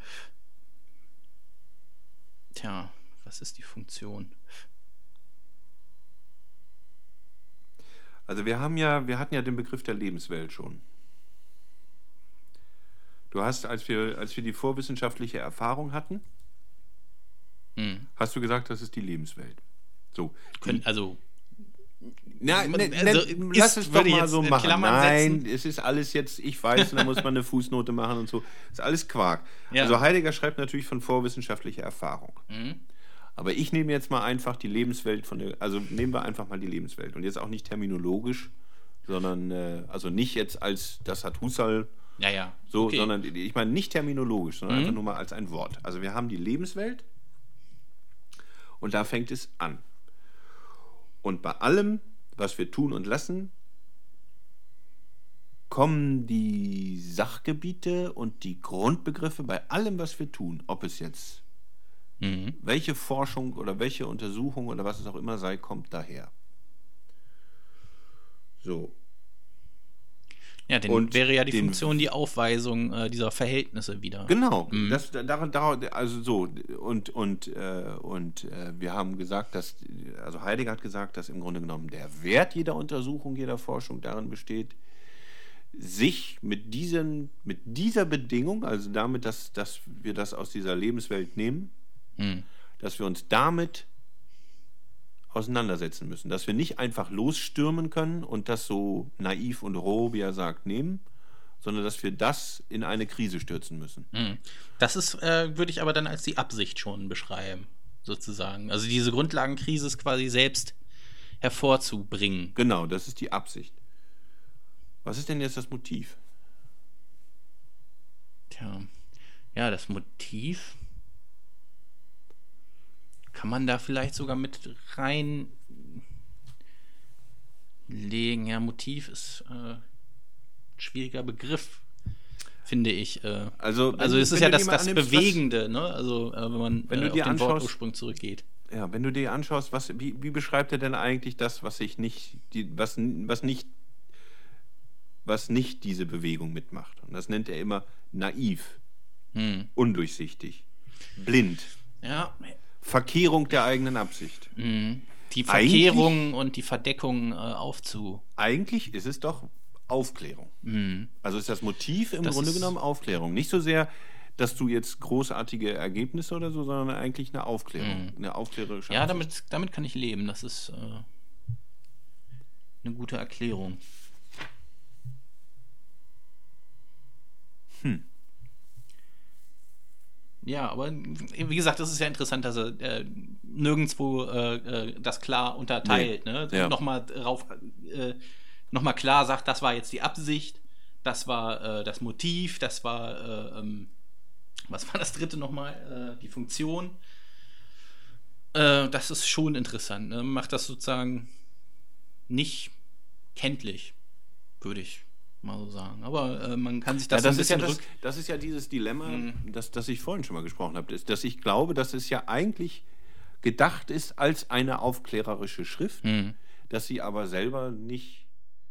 tja, was ist die Funktion? Also wir haben ja, wir hatten ja den Begriff der Lebenswelt schon. Du hast, als wir, als wir die vorwissenschaftliche Erfahrung hatten, Hm. hast du gesagt, das ist die Lebenswelt. So. Können, also, Na, ne, ne, Also, lass ist- es doch würde ich mal jetzt so in machen. Klammern Nein, setzen. es ist alles jetzt, ich weiß, und da muss man eine Fußnote machen und so. Ist alles Quark. Ja. Also Heidegger schreibt natürlich von vorwissenschaftlicher Erfahrung. hm, Aber ich nehme jetzt mal einfach die Lebenswelt von der, also nehmen wir einfach mal die Lebenswelt. Und jetzt auch nicht terminologisch, sondern, äh, also nicht jetzt als, das hat Husserl ja, ja. so, okay. sondern ich meine nicht terminologisch, sondern Mhm. einfach nur mal als ein Wort. Also wir haben die Lebenswelt und da fängt es an. Und bei allem, was wir tun und lassen, kommen die Sachgebiete und die Grundbegriffe bei allem, was wir tun, ob es jetzt Mhm. welche Forschung oder welche Untersuchung oder was es auch immer sei, kommt daher. So. Ja, dann Und wäre ja die den- Funktion die Aufweisung äh, dieser Verhältnisse wieder. Genau, Mhm. das, daran, daran, also so, und, und, äh, und äh, wir haben gesagt, dass, also Heidegger hat gesagt, dass im Grunde genommen der Wert jeder Untersuchung, jeder Forschung darin besteht, sich mit, diesen, mit dieser Bedingung, also damit, dass, dass wir das aus dieser Lebenswelt nehmen, Mhm. dass wir uns damit auseinandersetzen müssen, dass wir nicht einfach losstürmen können und das so naiv und roh, wie er sagt, nehmen, sondern dass wir das in eine Krise stürzen müssen. Mhm. Das ist, äh, würde ich aber dann als die Absicht schon beschreiben, sozusagen. Also diese Grundlagenkrise quasi selbst hervorzubringen. Genau, das ist die Absicht. Was ist denn jetzt das Motiv? Tja, ja, das Motiv kann man da vielleicht sogar mit reinlegen. Ja, Motiv ist äh, ein schwieriger Begriff, finde ich. Äh, Also, wenn also du- es ist wenn ja du das, dir mal das annimmst, was- Bewegende, ne? Also äh, wenn man Wenn du äh, dir auf den anschaust- Wortursprung zurückgeht. Ja, wenn du dir anschaust, was, wie, wie beschreibt er denn eigentlich das, was sich nicht, die, was, was nicht, was nicht diese Bewegung mitmacht? Und das nennt er immer naiv, Hm. undurchsichtig, blind, Ja, Verkehrung der eigenen Absicht. mhm. Die Eigentlich- Verkehrung und die Verdeckung äh, aufzu. Eigentlich ist es doch Aufklärung. Mhm. Also ist das Motiv im Das Grunde ist- genommen Aufklärung. Nicht so sehr, dass du jetzt großartige Ergebnisse oder so, sondern eigentlich eine Aufklärung, eine aufklärerische Ja, Absicht. damit, damit kann ich leben. Das ist äh, eine gute Erklärung. Hm. Ja, aber wie gesagt, das ist ja interessant, dass er äh, nirgendwo äh, äh, das klar unterteilt. Nee. Ne? Ja. Nochmal rauf, äh, nochmal klar sagt, das war jetzt die Absicht, das war äh, das Motiv, das war, äh, ähm, was war das dritte nochmal? Äh, die Funktion. Äh, das ist schon interessant. Ne? Macht das sozusagen nicht kenntlich, würde ich mal so sagen. Aber äh, man kann sich Ja, das, so das, ein ist ja bisschen das, rück... das ist ja dieses Dilemma, Mhm. das, das ich vorhin schon mal gesprochen habe, dass, dass ich glaube, dass es ja eigentlich gedacht ist als eine aufklärerische Schrift, Mhm. dass sie aber selber nicht.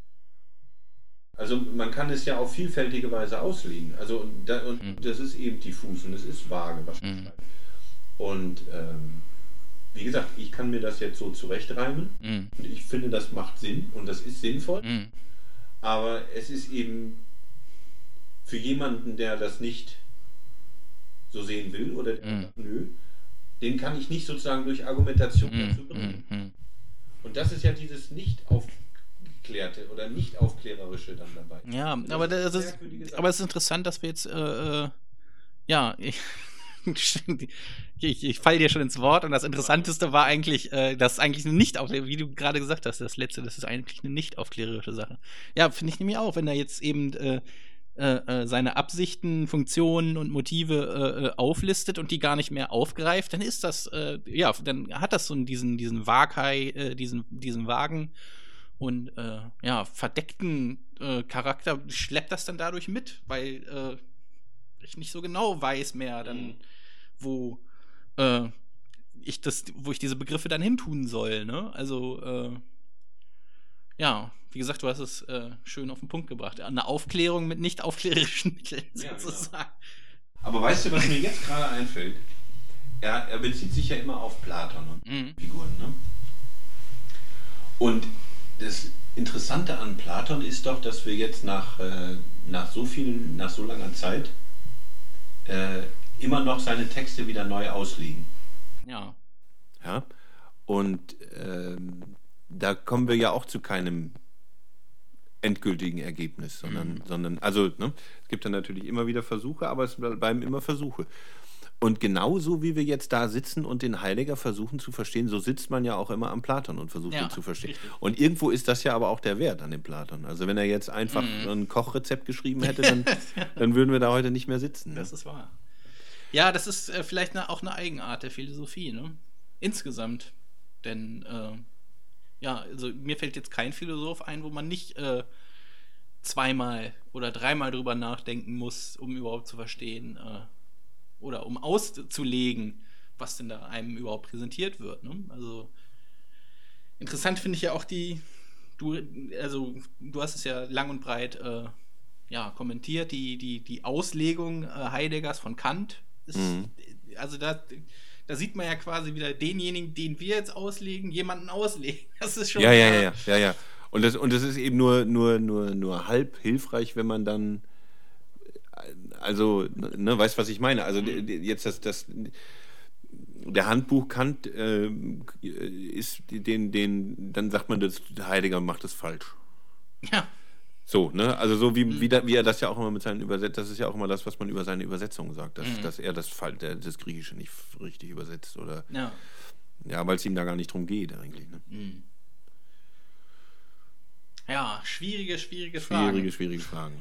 Also man kann es ja auf vielfältige Weise auslegen. Also und, da, und Mhm. das ist eben diffus und es ist vage, was man Mhm. schreibt. Und ähm, wie gesagt, ich kann mir das jetzt so zurechtreimen Mhm. und ich finde, das macht Sinn und das ist sinnvoll. Mhm. Aber es ist eben für jemanden, der das nicht so sehen will oder der Mhm. sagt, nö, den kann ich nicht sozusagen durch Argumentation dazu Mhm. bringen. Mhm. Und das ist ja dieses nicht aufgeklärte oder nicht aufklärerische dann dabei. Ja, Und aber das das eine ist, merkwürdige Sache. aber es ist interessant, dass wir jetzt, äh, äh, ja, ich, ich, ich falle dir schon ins Wort und das Interessanteste war eigentlich, äh, das ist eigentlich eine nicht aufklärerische, wie du gerade gesagt hast, das letzte, das ist eigentlich eine nicht aufklärerische Sache. Ja, finde ich nämlich auch, wenn er jetzt eben äh, äh, äh, seine Absichten, Funktionen und Motive äh, äh, auflistet und die gar nicht mehr aufgreift, dann ist das, äh, ja, dann hat das so einen, diesen, diesen Waghei, äh, diesen, diesen vagen und äh, ja, verdeckten äh, Charakter schleppt das dann dadurch mit, weil äh, ich nicht so genau weiß mehr, dann, Mhm. wo äh, ich das, wo ich diese Begriffe dann hintun soll, ne? Also, äh, ja, wie gesagt, du hast es äh, schön auf den Punkt gebracht. Eine Aufklärung mit nicht aufklärerischen Mitteln, Ja, genau. sozusagen. Aber weißt du, was mir jetzt gerade einfällt? Er, er bezieht sich ja immer auf Platon und Mhm. Figuren. Ne? Und das Interessante an Platon ist doch, dass wir jetzt nach, äh, nach so vielen, nach so langer Zeit äh, immer noch seine Texte wieder neu auslegen. Ja. Ja? Und ähm, da kommen wir ja auch zu keinem endgültigen Ergebnis, sondern, Mhm. sondern also ne, es gibt dann natürlich immer wieder Versuche, aber es bleiben immer Versuche. Und genauso wie wir jetzt da sitzen und den Heidegger versuchen zu verstehen, so sitzt man ja auch immer am Platon und versucht Ja, ihn zu verstehen. richtig. Und irgendwo ist das ja aber auch der Wert an dem Platon. Also wenn er jetzt einfach Mhm. ein Kochrezept geschrieben hätte, dann, dann würden wir da heute nicht mehr sitzen. Ne? Das ist wahr. Ja, das ist äh, vielleicht eine, auch eine Eigenart der Philosophie, ne? Insgesamt. Denn, äh, ja, also mir fällt jetzt kein Philosoph ein, wo man nicht äh, zweimal oder dreimal drüber nachdenken muss, um überhaupt zu verstehen äh, oder um auszulegen, was denn da einem überhaupt präsentiert wird. Ne? Also interessant finde ich ja auch die, du, also du hast es ja lang und breit äh, ja, kommentiert, die, die, die Auslegung äh, Heideggers von Kant ist, Mhm. also da, da sieht man ja quasi wieder denjenigen, den wir jetzt auslegen, jemanden auslegen. Das ist schon Ja, ja, äh, ja, ja, ja, ja. Und das, und das ist eben nur, nur, nur, nur halb hilfreich, wenn man dann, also, ne, weißt was ich meine? Also Mhm. jetzt das, das der Handbuch Kant äh, ist den, den, dann sagt man, das Heidegger macht das falsch. Ja, So, ne? Also so wie, Mhm. wie, da, wie er das ja auch immer mit seinen Übersetzungen, das ist ja auch immer das, was man über seine Übersetzungen sagt, dass, Mhm. dass er das, Fall- der, das Griechische nicht richtig übersetzt oder ja. ja, weil es ihm da gar nicht drum geht eigentlich. Ne? Mhm. Ja, schwierige, schwierige Fragen. Schwierige, schwierige Fragen.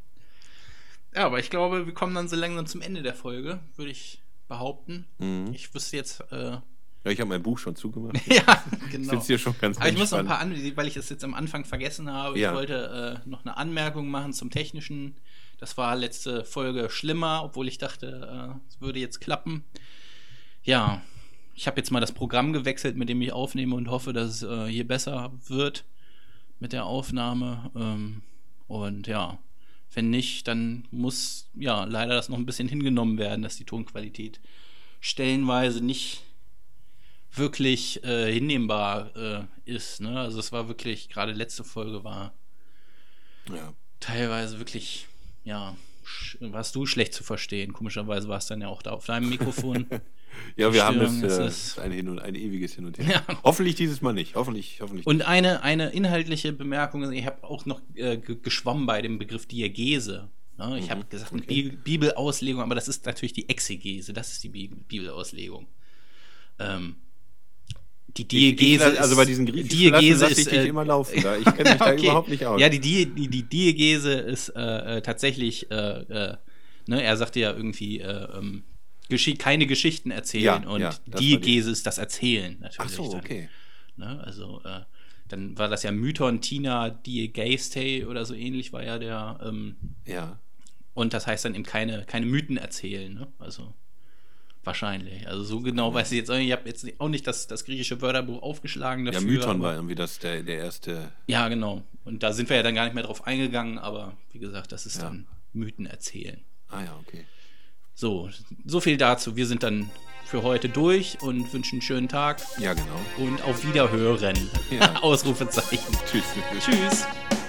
Ja, aber ich glaube, wir kommen dann so langsam zum Ende der Folge, würde ich behaupten. Mhm. Ich wüsste jetzt... Äh, Ja, ich habe mein Buch schon zugemacht. ja, Ich genau. sitze hier schon ganz Aber ich muss noch ein entspannt. paar an, weil ich es jetzt am Anfang vergessen habe. Ja. Ich wollte äh, noch eine Anmerkung machen zum Technischen. Das war letzte Folge schlimmer, obwohl ich dachte, äh, es würde jetzt klappen. Ja, ich habe jetzt mal das Programm gewechselt, mit dem ich aufnehme und hoffe, dass es äh, hier besser wird mit der Aufnahme. Ähm, und ja, wenn nicht, dann muss ja leider das noch ein bisschen hingenommen werden, dass die Tonqualität stellenweise nicht wirklich äh, hinnehmbar äh, ist. Ne? Also es war wirklich, gerade letzte Folge war Ja. teilweise wirklich, ja, sch- warst du schlecht zu verstehen. Komischerweise war es dann ja auch da auf deinem Mikrofon. Ja, wir haben Störung, das, es äh, ist- das ein, Hin und, ein ewiges Hin und Her. Ja. Hoffentlich dieses Mal nicht. Hoffentlich, hoffentlich Und eine, eine inhaltliche Bemerkung, ich habe auch noch äh, ge- geschwommen bei dem Begriff Diegese. Ne? Ich habe gesagt, eine okay. Bi- Bibelauslegung, aber das ist natürlich die Exegese, das ist die Bi- Bibelauslegung. Ähm, die Diegese ich, ich, also bei diesen griechischen Diegese lasse ich ist dich äh, immer laufen. Da. Ich kenne mich da okay. überhaupt nicht aus. Ja, die, die, die, die Diegese ist äh, äh, tatsächlich, äh, äh, ne, er sagte ja irgendwie, äh, ähm, Gesch- keine Geschichten erzählen Ja, und ja, das war Diegese ist das Erzählen natürlich. Ach so, dann, okay. ne, also äh, dann war das ja Mython Tina Diegestei oder so ähnlich war ja der ähm, Ja. und das heißt dann eben keine, keine Mythen erzählen, ne? Also wahrscheinlich. Also so genau weiß ich jetzt auch nicht. Ich habe jetzt auch nicht das, das griechische Wörterbuch aufgeschlagen Ja, dafür. Mython aber- war irgendwie das der, der erste. Ja, genau. Und da sind wir ja dann gar nicht mehr drauf eingegangen, aber wie gesagt, das ist Ja. dann Mythen erzählen. Ah ja, okay. So, so viel dazu. Wir sind dann für heute durch und wünschen einen schönen Tag Ja, genau. und auf Wiederhören. Ja. Ausrufezeichen. Tschüss. Tschüss.